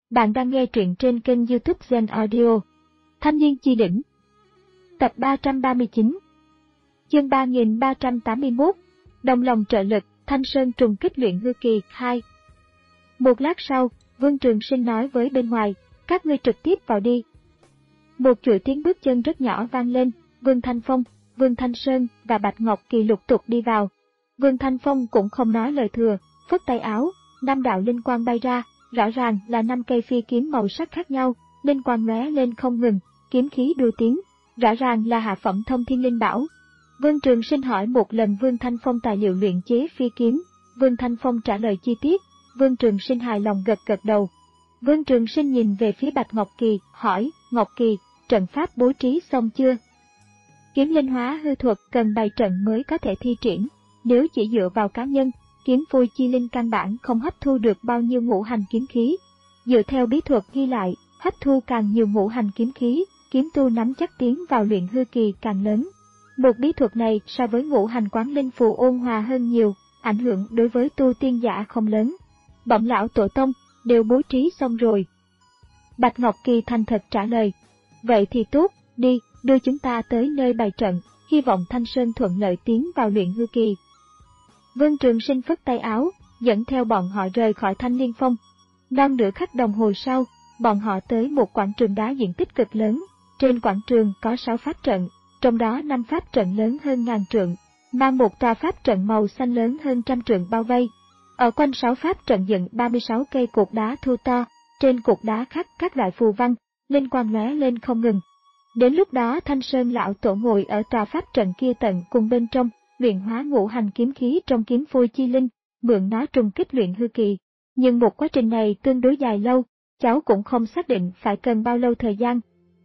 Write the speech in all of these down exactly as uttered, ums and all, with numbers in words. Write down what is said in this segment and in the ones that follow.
Bạn đang nghe truyện trên kênh YouTube Zen Audio. Thanh niên chi đỉnh. Tập ba trăm ba mươi chín. Chương ba nghìn ba trăm tám mươi mốt. Đồng lòng trợ lực, Thanh Sơn trùng kích luyện hư kỳ hai. Một lát sau, Vương Trường Sinh nói với bên ngoài, các ngươi trực tiếp vào đi. Một chuỗi tiếng bước chân rất nhỏ vang lên, Vương Thanh Phong, Vương Thanh Sơn và Bạch Ngọc Kỳ lục tục đi vào. Vương Thanh Phong cũng không nói lời thừa, phất tay áo, năm đạo linh quang bay ra, rõ ràng là năm cây phi kiếm màu sắc khác nhau, linh quang lóe lên không ngừng, kiếm khí đua tiếng, rõ ràng là hạ phẩm thông thiên linh bảo. Vương Trường Sinh hỏi một lần Vương Thanh Phong tài liệu luyện chế phi kiếm, Vương Thanh Phong trả lời chi tiết, Vương Trường Sinh hài lòng gật gật đầu. Vương Trường Sinh nhìn về phía Bạch Ngọc Kỳ, hỏi, Ngọc Kỳ, trận pháp bố trí xong chưa? Kiếm linh hóa hư thuật cần bày trận mới có thể thi triển, nếu chỉ dựa vào cá nhân, kiếm phôi chi linh căn bản không hấp thu được bao nhiêu ngũ hành kiếm khí. Dựa theo bí thuật ghi lại, hấp thu càng nhiều ngũ hành kiếm khí, kiếm tu nắm chắc tiến vào luyện hư kỳ càng lớn. Một bí thuật này so với ngũ hành quán linh phù ôn hòa hơn nhiều, ảnh hưởng đối với tu tiên giả không lớn. Bẩm lão tổ tông, đều bố trí xong rồi. Bạch Ngọc Kỳ thành thật trả lời. Vậy thì tốt, đi, đưa chúng ta tới nơi bày trận, hy vọng Thanh Sơn thuận lợi tiến vào luyện hư kỳ. Vương Trường Sinh phất tay áo, dẫn theo bọn họ rời khỏi Thanh Liên Phong. Non nửa khắc đồng hồ sau, bọn họ tới một quảng trường đá diện tích cực lớn. Trên quảng trường có sáu pháp trận, trong đó năm pháp trận lớn hơn ngàn trượng, mang một tòa pháp trận màu xanh lớn hơn trăm trượng bao vây. Ở quanh sáu pháp trận dựng ba mươi sáu cây cột đá thu to, trên cột đá khắc các loại phù văn, linh quang lóe lên không ngừng. Đến lúc đó Thanh Sơn lão tổ ngồi ở tòa pháp trận kia tận cùng bên trong, luyện hóa ngũ hành kiếm khí trong kiếm phôi chi linh, mượn nó trùng kích luyện hư kỳ. Nhưng một quá trình này tương đối dài lâu, cháu cũng không xác định phải cần bao lâu thời gian.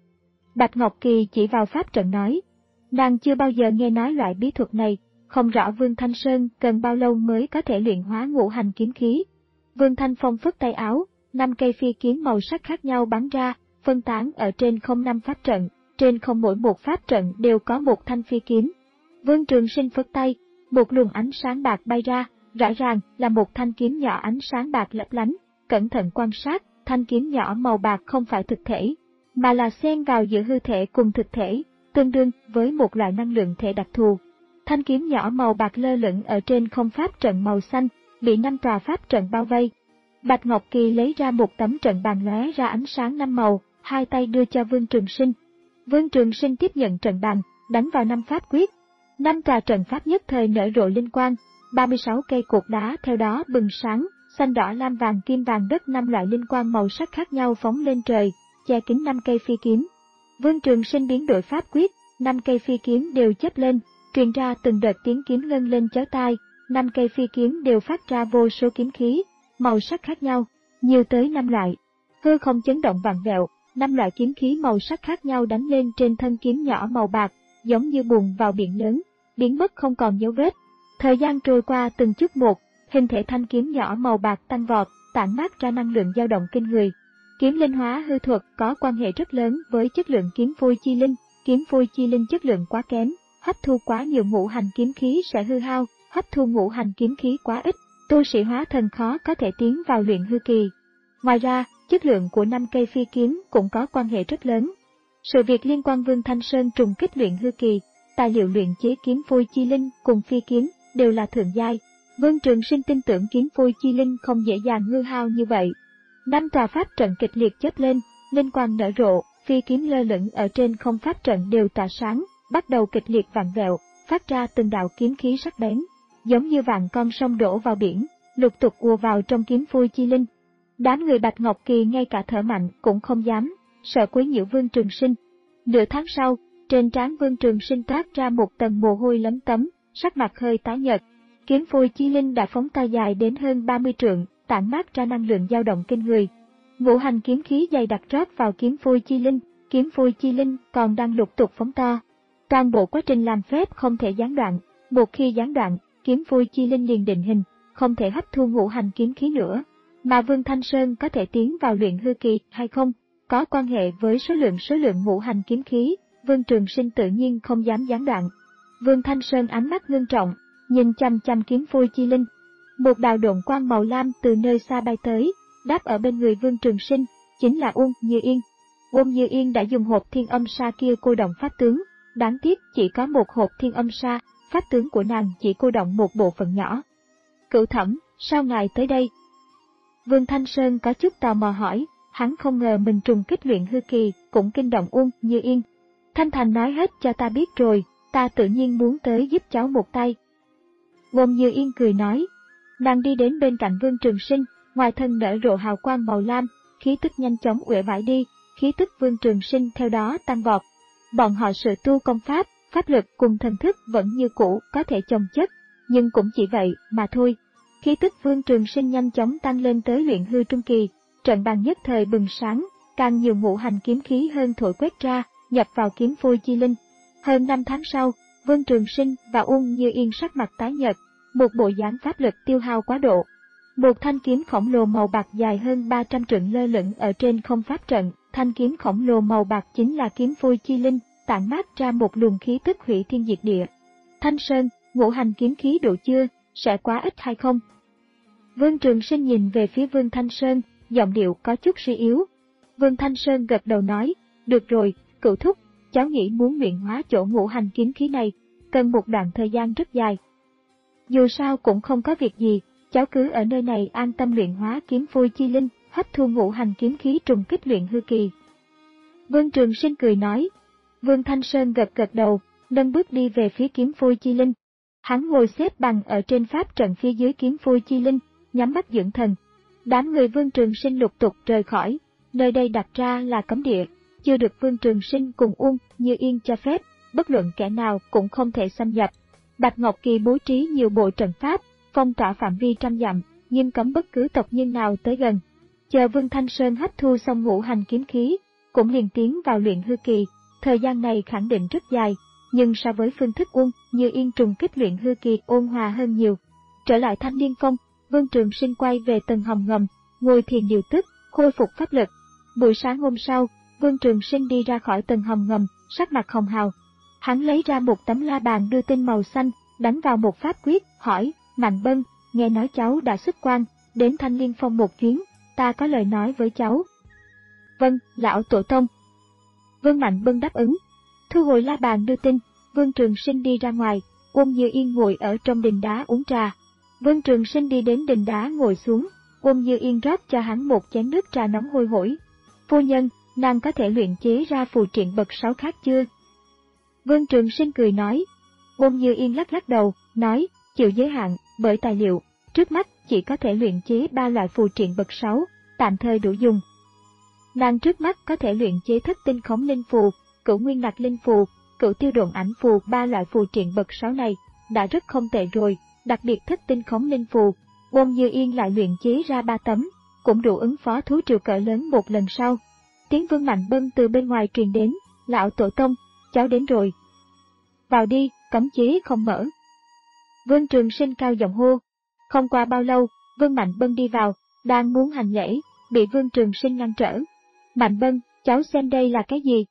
Bạch Ngọc Kỳ chỉ vào pháp trận nói, nàng chưa bao giờ nghe nói loại bí thuật này, không rõ Vương Thanh Sơn cần bao lâu mới có thể luyện hóa ngũ hành kiếm khí. Vương Thanh Phong phất tay áo, năm cây phi kiếm màu sắc khác nhau bắn ra, phân tán ở trên không năm pháp trận, trên không mỗi một pháp trận đều có một thanh phi kiếm. Vương Trường Sinh phất tay, một luồng ánh sáng bạc bay ra, rõ ràng là một thanh kiếm nhỏ ánh sáng bạc lấp lánh. Cẩn thận quan sát, thanh kiếm nhỏ màu bạc không phải thực thể, mà là xen vào giữa hư thể cùng thực thể, tương đương với một loại năng lượng thể đặc thù. Thanh kiếm nhỏ màu bạc lơ lửng ở trên không pháp trận màu xanh, bị năm tòa pháp trận bao vây. Bạch Ngọc Kỳ lấy ra một tấm trận bàn lóe ra ánh sáng năm màu, hai tay đưa cho Vương Trường Sinh. Vương Trường Sinh tiếp nhận trận bàn, đánh vào năm pháp quyết. Năm tòa trận pháp nhất thời nở rộ linh quang, ba mươi sáu cây cột đá theo đó bừng sáng, xanh đỏ lam vàng kim vàng đất năm loại linh quang màu sắc khác nhau phóng lên trời, che kín năm cây phi kiếm. Vương Trường Sinh biến đổi pháp quyết, năm cây phi kiếm đều chớp lên, truyền ra từng đợt tiếng kiếm ngân lên chói tai, năm cây phi kiếm đều phát ra vô số kiếm khí, màu sắc khác nhau, nhiều tới năm loại. Hư không chấn động vặn vẹo, năm loại kiếm khí màu sắc khác nhau đánh lên trên thân kiếm nhỏ màu bạc, giống như bùn vào biển lớn, biến mất không còn dấu vết. Thời gian trôi qua từng chút một, hình thể thanh kiếm nhỏ màu bạc tăng vọt, tản mát ra năng lượng dao động kinh người. Kiếm linh hóa hư thuật có quan hệ rất lớn với chất lượng kiếm phôi chi linh, kiếm phôi chi linh chất lượng quá kém, hấp thu quá nhiều ngũ hành kiếm khí sẽ hư hao, hấp thu ngũ hành kiếm khí quá ít, tu sĩ hóa thần khó có thể tiến vào luyện hư kỳ. Ngoài ra, chất lượng của năm cây phi kiếm cũng có quan hệ rất lớn. Sự việc liên quan Vương Thanh Sơn trùng kích luyện hư kỳ, tài liệu luyện chế kiếm phôi chi linh cùng phi kiếm đều là thượng giai. Vương Trường Sinh tin tưởng kiếm phôi chi linh không dễ dàng hư hao như vậy. Năm tòa pháp trận kịch liệt chớp lên, linh quang nở rộ, phi kiếm lơ lửng ở trên không pháp trận đều tỏa sáng, bắt đầu kịch liệt vặn vẹo, phát ra từng đạo kiếm khí sắc bén, giống như vạn con sông đổ vào biển, lục tục ùa vào trong kiếm phôi chi linh. Đám người Bạch Ngọc Kỳ ngay cả thở mạnh cũng không dám, sợ quấy nhiễu Vương Trường Sinh. Nửa tháng sau, trên trán Vương Trường Sinh toát ra một tầng mồ hôi lấm tấm, sắc mặt hơi tái nhợt. Kiếm phôi chi linh đã phóng ta dài đến hơn ba mươi trượng, tản mát ra năng lượng dao động kinh người. Ngũ hành kiếm khí dày đặc rót vào kiếm phôi chi linh, kiếm phôi chi linh còn đang lục tục phóng to. Toàn bộ quá trình làm phép không thể gián đoạn, một khi gián đoạn, kiếm phôi chi linh liền định hình, không thể hấp thu ngũ hành kiếm khí nữa. Mà Vương Thanh Sơn có thể tiến vào luyện hư kỳ hay không, có quan hệ với số lượng số lượng ngũ hành kiếm khí, Vương Trường Sinh tự nhiên không dám gián đoạn. Vương Thanh Sơn ánh mắt ngưng trọng, nhìn chăm chăm kiếm phôi chi linh. Một đạo độn quang màu lam từ nơi xa bay tới, đáp ở bên người Vương Trường Sinh, chính là Uông Như Yên. Uông Như Yên đã dùng hộp thiên âm sa kia cô động pháp tướng, đáng tiếc chỉ có một hộp thiên âm sa, pháp tướng của nàng chỉ cô động một bộ phận nhỏ. Cửu Thẩm, sao ngài tới đây? Vương Thanh Sơn có chút tò mò hỏi, hắn không ngờ mình trùng kích luyện hư kỳ, cũng kinh động Uông Như Yên. Thanh Thành nói hết cho ta biết rồi, ta tự nhiên muốn tới giúp cháu một tay. Uông Như Yên cười nói, nàng đi đến bên cạnh Vương Trường Sinh, ngoài thân nở rộ hào quang màu lam, khí tức nhanh chóng uể vải đi, khí tức Vương Trường Sinh theo đó tăng vọt. Bọn họ sự tu công pháp, pháp lực cùng thần thức vẫn như cũ, có thể chồng chất, nhưng cũng chỉ vậy mà thôi. Khí tức Vương Trường Sinh nhanh chóng tăng lên tới luyện hư trung kỳ, trận bàn nhất thời bừng sáng, càng nhiều ngũ hành kiếm khí hơn thổi quét ra, nhập vào kiếm phôi chi linh. Hơn năm tháng sau, Vương Trường Sinh và Uông Như Yên sắc mặt tái nhợt, một bộ dáng pháp lực tiêu hao quá độ. Một thanh kiếm khổng lồ màu bạc dài hơn ba trăm trượng lơ lửng ở trên không pháp trận, thanh kiếm khổng lồ màu bạc chính là kiếm phôi chi linh, tản mát ra một luồng khí tức hủy thiên diệt địa. Thanh Sơn, ngũ hành kiếm khí đủ chưa, sẽ quá ít hay không? Vương Trường Sinh nhìn về phía Vương Thanh Sơn, giọng điệu có chút suy yếu. Vương Thanh Sơn gật đầu nói, được rồi, Cửu thúc, cháu nghĩ muốn luyện hóa chỗ ngũ hành kiếm khí này, cần một đoạn thời gian rất dài. Dù sao cũng không có việc gì, cháu cứ ở nơi này an tâm luyện hóa kiếm phôi chi linh, hấp thu ngũ hành kiếm khí trùng kích luyện hư kỳ. Vương Trường Sinh cười nói. Vương Thanh Sơn gật gật đầu, nâng bước đi về phía kiếm phôi chi linh. Hắn ngồi xếp bằng ở trên pháp trận phía dưới kiếm phôi chi linh, nhắm mắt dưỡng thần. Đám người Vương Trường Sinh lục tục rời khỏi, nơi đây đặt ra là cấm địa, chưa được Vương Trường Sinh cùng Uông Như Yên cho phép, bất luận kẻ nào cũng không thể xâm nhập. Bạch Ngọc Kỳ bố trí nhiều bộ trận pháp, phong tỏa phạm vi trăm dặm, nghiêm cấm bất cứ tộc nhân nào tới gần. Chờ Vương Thanh Sơn hấp thu xong ngũ hành kiếm khí, cũng liền tiến vào luyện hư kỳ. Thời gian này khẳng định rất dài, nhưng so với phương thức Uông Như Yên trùng kích luyện hư kỳ ôn hòa hơn nhiều. Trở lại Thanh Liên Phong, Vương Trường Sinh quay về tầng hầm ngầm, ngồi thiền điều tức, khôi phục pháp lực. Buổi sáng hôm sau, Vương Trường Sinh đi ra khỏi tầng hầm ngầm, sắc mặt hồng hào. Hắn lấy ra một tấm la bàn đưa tinh màu xanh, đánh vào một pháp quyết, hỏi, Mạnh Bân, nghe nói cháu đã xuất quan, đến Thanh Liên Phong một chuyến, ta có lời nói với cháu. Vâng, lão tổ tông. Vương Mạnh Bân đáp ứng. Thu hồi la bàn đưa tin, Vương Trường Sinh đi ra ngoài, Uông Như Yên ngồi ở trong đình đá uống trà. Vương Trường Sinh đi đến đình đá ngồi xuống, Uông Như Yên rót cho hắn một chén nước trà nóng hôi hổi. Phu nhân, nàng có thể luyện chế ra phù triện bậc sáu khác chưa? Vương Trường Sinh cười nói. Uông Như Yên lắc lắc đầu, nói, chịu giới hạn, bởi tài liệu, trước mắt chỉ có thể luyện chế ba loại phù triện bậc sáu, tạm thời đủ dùng. Nàng trước mắt có thể luyện chế thất tinh khống linh phù, cửu nguyên lạc linh phù, cửu tiêu độn ảnh phù, ba loại phù triện bậc sáu này, đã rất không tệ rồi, đặc biệt thất tinh khống linh phù, Uông Như Yên lại luyện chế ra ba tấm, cũng đủ ứng phó thú triều cỡ lớn một lần sau. Tiếng Vương Mạnh Bân từ bên ngoài truyền đến, lão tổ tông, cháu đến rồi. Vào đi, cấm chế không mở. Vương Trường Sinh cao giọng hô. Không qua bao lâu, Vương Mạnh Bân đi vào, đang muốn hành lễ, bị Vương Trường Sinh ngăn trở. Mạnh Bân, cháu xem đây là cái gì?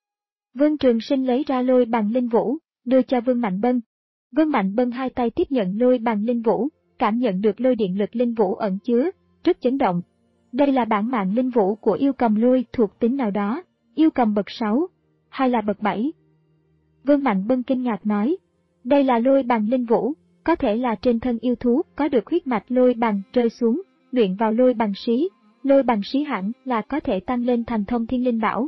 Vương Trường Sinh lấy ra lôi bằng linh vũ, đưa cho Vương Mạnh Bân. Vương Mạnh Bân hai tay tiếp nhận lôi bằng linh vũ, cảm nhận được lôi điện lực linh vũ ẩn chứa, rất chấn động. Đây là bản mạng linh vũ của yêu cầm lôi thuộc tính nào đó, yêu cầm bậc sáu, hay là bậc bảy? Vương Mạnh Bân kinh ngạc nói, đây là lôi bằng linh vũ, có thể là trên thân yêu thú có được huyết mạch lôi bằng rơi xuống, luyện vào lôi bằng xí, lôi bằng xí hẳn là có thể tăng lên thành thông thiên linh bảo.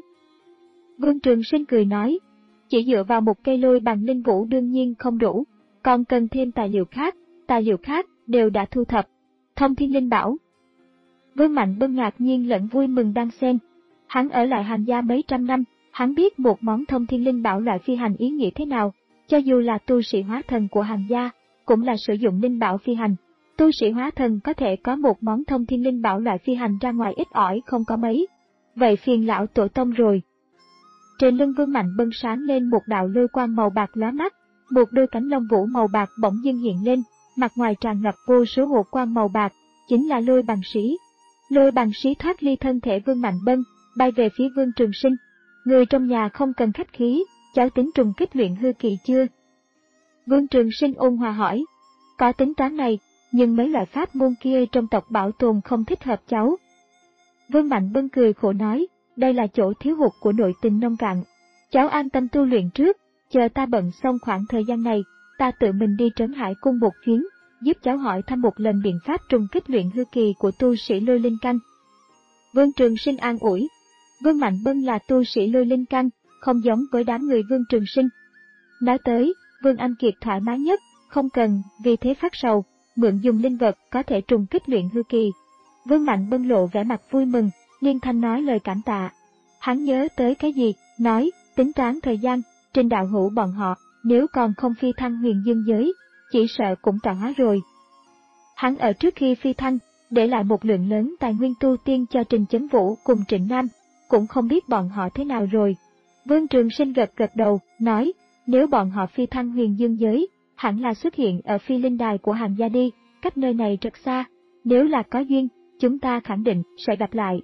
Vương Trường Sinh cười nói, chỉ dựa vào một cây lôi bằng linh vũ đương nhiên không đủ, còn cần thêm tài liệu khác, tài liệu khác đều đã thu thập. Thông thiên linh bảo. Vương Mạnh Bân ngạc nhiên lẫn vui mừng đang xen. Hắn ở lại Hành gia mấy trăm năm, hắn biết một món thông thiên linh bảo loại phi hành ý nghĩa thế nào, cho dù là tu sĩ hóa thần của Hành gia, cũng là sử dụng linh bảo phi hành. Tu sĩ hóa thần có thể có một món thông thiên linh bảo loại phi hành ra ngoài ít ỏi không có mấy. Vậy phiền lão tổ tông rồi. Trên lưng Vương Mạnh Bân sáng lên một đạo lôi quang màu bạc lóa mắt, một đôi cánh lông vũ màu bạc bỗng dưng hiện lên, mặt ngoài tràn ngập vô số hộ quang màu bạc, chính là lôi bằng sĩ. Lôi bằng sĩ thoát ly thân thể Vương Mạnh Bân, bay về phía Vương Trường Sinh. Người trong nhà không cần khách khí, cháu tính trùng kích luyện hư kỳ chưa? Vương Trường Sinh ôn hòa hỏi. Có tính toán này, nhưng mấy loại pháp môn kia trong tộc bảo tồn không thích hợp cháu, Vương Mạnh Bân cười khổ nói, đây là chỗ thiếu hụt của nội tình nông cạn. Cháu an tâm tu luyện trước, chờ ta bận xong khoảng thời gian này, ta tự mình đi Trấn Hải Cung một chuyến, giúp cháu hỏi thăm một lần biện pháp trùng kích luyện hư kỳ của tu sĩ Lôi Linh Căn. Vương Trường Sinh an ủi. Vương Mạnh Bân là tu sĩ Lôi Linh Căn, không giống với đám người Vương Trường Sinh. Nói tới, Vương Anh Kiệt thoải mái nhất, không cần vì thế phát sầu, mượn dùng linh vật có thể trùng kích luyện hư kỳ. Vương Mạnh Bân lộ vẻ mặt vui mừng, liên thanh nói lời cảm tạ. Hắn nhớ tới cái gì, nói, tính toán thời gian, Trình đạo hữu bọn họ, nếu còn không phi thăng huyền dương giới, chỉ sợ cũng tạo hóa rồi. Hắn ở trước khi phi thăng, để lại một lượng lớn tài nguyên tu tiên cho Trình Chấn Vũ cùng Trịnh Nam, cũng không biết bọn họ thế nào rồi. Vương Trường Sinh gật gật đầu, nói, nếu bọn họ phi thăng huyền dương giới, hẳn là xuất hiện ở phi linh đài của Hàn gia đi, cách nơi này rất xa, nếu là có duyên, chúng ta khẳng định sẽ gặp lại.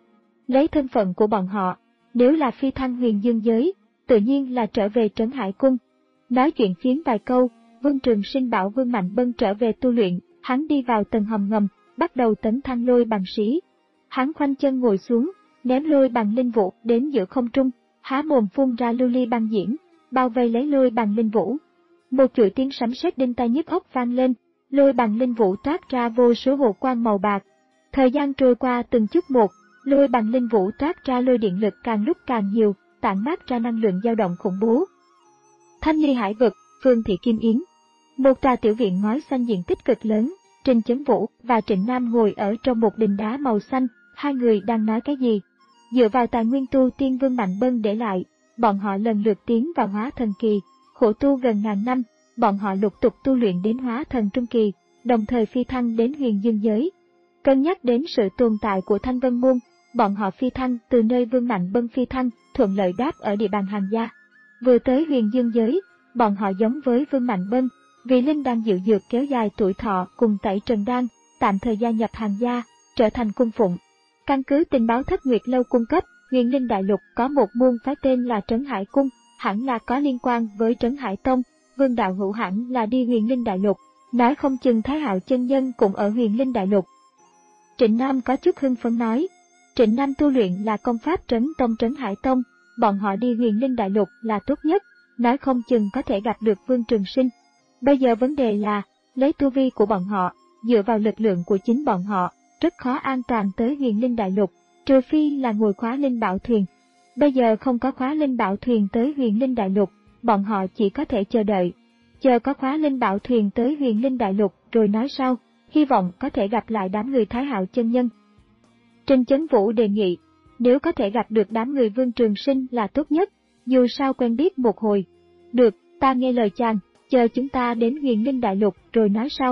Lấy thân phận của bọn họ, nếu là phi thăng huyền dương giới, tự nhiên là trở về Trấn Hải Cung. Nói chuyện phiếm vài câu, Vương Trường Sinh bảo Vương Mạnh Bân trở về tu luyện, hắn đi vào tầng hầm ngầm, bắt đầu tấn thăng lôi bằng sĩ. Hắn khoanh chân ngồi xuống, ném lôi bằng linh vũ đến giữa không trung, há mồm phun ra lưu ly băng diễm, bao vây lấy lôi bằng linh vũ. Một chuỗi tiếng sấm sét đinh tai nhức óc vang lên, lôi bằng linh vũ toát ra vô số hồ quang màu bạc. Thời gian trôi qua từng chút một, lôi bằng linh vũ toát ra lôi điện lực càng lúc càng nhiều, tản mát ra năng lượng dao động khủng bố. Thanh Ly Hải Vực, Phương Thị Kim Yến. Một tòa tiểu viện ngói xanh diện tích cực lớn, Trình Chấn Vũ và Trịnh Nam ngồi ở trong một đình đá màu xanh, hai người đang nói cái gì? Dựa vào tài nguyên tu tiên Vương Mạnh Bân để lại, bọn họ lần lượt tiến vào hóa thần kỳ, khổ tu gần ngàn năm, bọn họ lục tục tu luyện đến hóa thần trung kỳ, đồng thời phi thăng đến huyền dương giới. Cân nhắc đến sự tồn tại của Thanh Vân Môn, bọn họ phi thăng từ nơi Vương Mạnh Bân phi thăng, thuận lợi đáp ở địa bàn Hàn gia. Vừa tới huyền dương giới, bọn họ giống với Vương Mạnh Bân, vì linh đan diệu dược kéo dài tuổi thọ cùng tẩy trần đan, tạm thời gia nhập Hàn gia, trở thành cung phụng. Căn cứ tình báo Thất Nguyệt Lâu cung cấp, Huyền Linh Đại Lục có một môn phái tên là Trấn Hải Cung, hẳn là có liên quan với Trấn Hải Tông, Vương đạo hữu hẳn là đi Huyền Linh Đại Lục, nói không chừng Thái Hạo chân nhân cũng ở Huyền Linh Đại Lục. Trịnh Nam có chút hưng phấn nói, Trịnh Nam tu luyện là công pháp Trấn Tông Trấn Hải Tông, bọn họ đi Huyền Linh Đại Lục là tốt nhất, nói không chừng có thể gặp được Vương Trường Sinh. Bây giờ vấn đề là, lấy tu vi của bọn họ, dựa vào lực lượng của chính bọn họ, rất khó an toàn tới Huyền Linh Đại Lục, trừ phi là ngồi khóa linh bảo thuyền. Bây giờ không có khóa linh bảo thuyền tới Huyền Linh Đại Lục, bọn họ chỉ có thể chờ đợi. Chờ có khóa linh bảo thuyền tới Huyền Linh Đại Lục rồi nói sau, hy vọng có thể gặp lại đám người Thái Hạo chân nhân. Trình Chấn Vũ đề nghị, nếu có thể gặp được đám người Vương Trường Sinh là tốt nhất, dù sao quen biết một hồi. Được, ta nghe lời chàng, chờ chúng ta đến Huyền Linh Đại Lục rồi nói sau.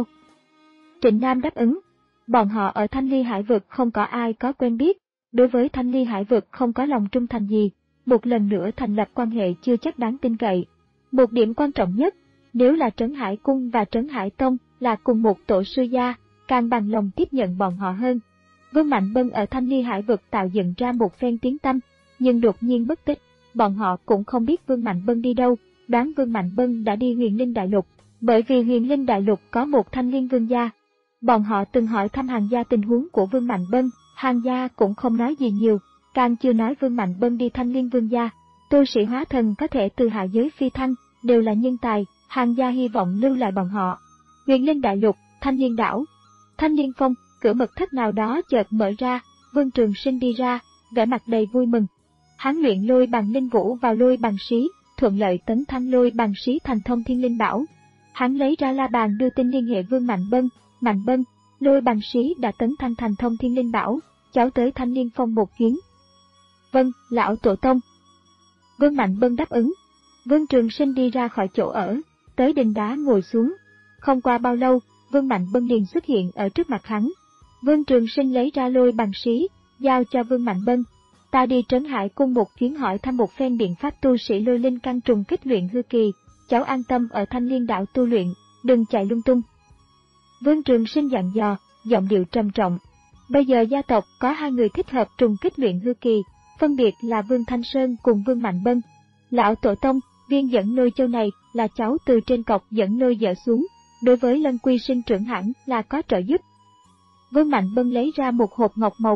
Trịnh Nam đáp ứng. Bọn họ ở Thanh Ly Hải Vực không có ai có quen biết, đối với Thanh Ly Hải Vực không có lòng trung thành gì, một lần nữa thành lập quan hệ chưa chắc đáng tin cậy. Một điểm quan trọng nhất, nếu là Trấn Hải Cung và Trấn Hải Tông là cùng một tổ sư gia, càng bằng lòng tiếp nhận bọn họ hơn. Vương Mạnh Bân ở Thanh Ly Hải Vực tạo dựng ra một phen tiếng tăm, nhưng đột nhiên mất tích, bọn họ cũng không biết Vương Mạnh Bân đi đâu, đoán Vương Mạnh Bân đã đi Huyền Linh Đại Lục, bởi vì Huyền Linh Đại Lục có một Thanh Liên Vương gia. Bọn họ từng hỏi thăm Hàn gia tình huống của Vương Mạnh Bân, Hàn gia cũng không nói gì nhiều, càng chưa nói Vương Mạnh Bân đi Thanh Liên Vương gia. Tu sĩ hóa thần có thể từ hạ giới phi thăng, đều là nhân tài, Hàn gia hy vọng lưu lại bọn họ. Huyền Linh Đại Lục, Thanh Liên Đảo, Thanh Liên Phong, cửa mật thất nào đó chợt mở ra, Vương Trường Sinh đi ra, vẻ mặt đầy vui mừng. Hắn luyện lôi bằng linh vũ vào lôi bằng sĩ, thuận lợi tấn thăng lôi bằng sĩ thành thông thiên linh bảo. Hắn lấy ra la bàn đưa tin liên hệ Vương Mạnh Bân, Mạnh Bân, lôi bằng sĩ đã tấn thăng thành thông thiên linh bảo, cháu tới Thanh Liên Phong một chuyến. Vâng, lão tổ tông. Vương Mạnh Bân đáp ứng. Vương Trường Sinh đi ra khỏi chỗ ở, tới đình đá ngồi xuống. Không qua bao lâu, Vương Mạnh Bân liền xuất hiện ở trước mặt hắn. Vương Trường Sinh lấy ra lôi bằng sĩ, giao cho Vương Mạnh Bân. Ta đi Trấn Hải Cung một chuyến hỏi thăm một phen biện pháp tu sĩ lôi linh căn trùng kích luyện hư kỳ, cháu an tâm ở Thanh Liên Đảo tu luyện, đừng chạy lung tung. Vương Trường Sinh dặn dò, giọng điệu trầm trọng. Bây giờ gia tộc có hai người thích hợp trùng kích luyện hư kỳ, phân biệt là Vương Thanh Sơn cùng Vương Mạnh Bân. Lão tổ tông, viên dẫn lôi châu này là cháu từ trên cọc dẫn lôi dở xuống, đối với Lân Quy sinh trưởng hẳn là có trợ giúp. Vương Mạnh Bân lấy ra một hộp ngọc màu bạc,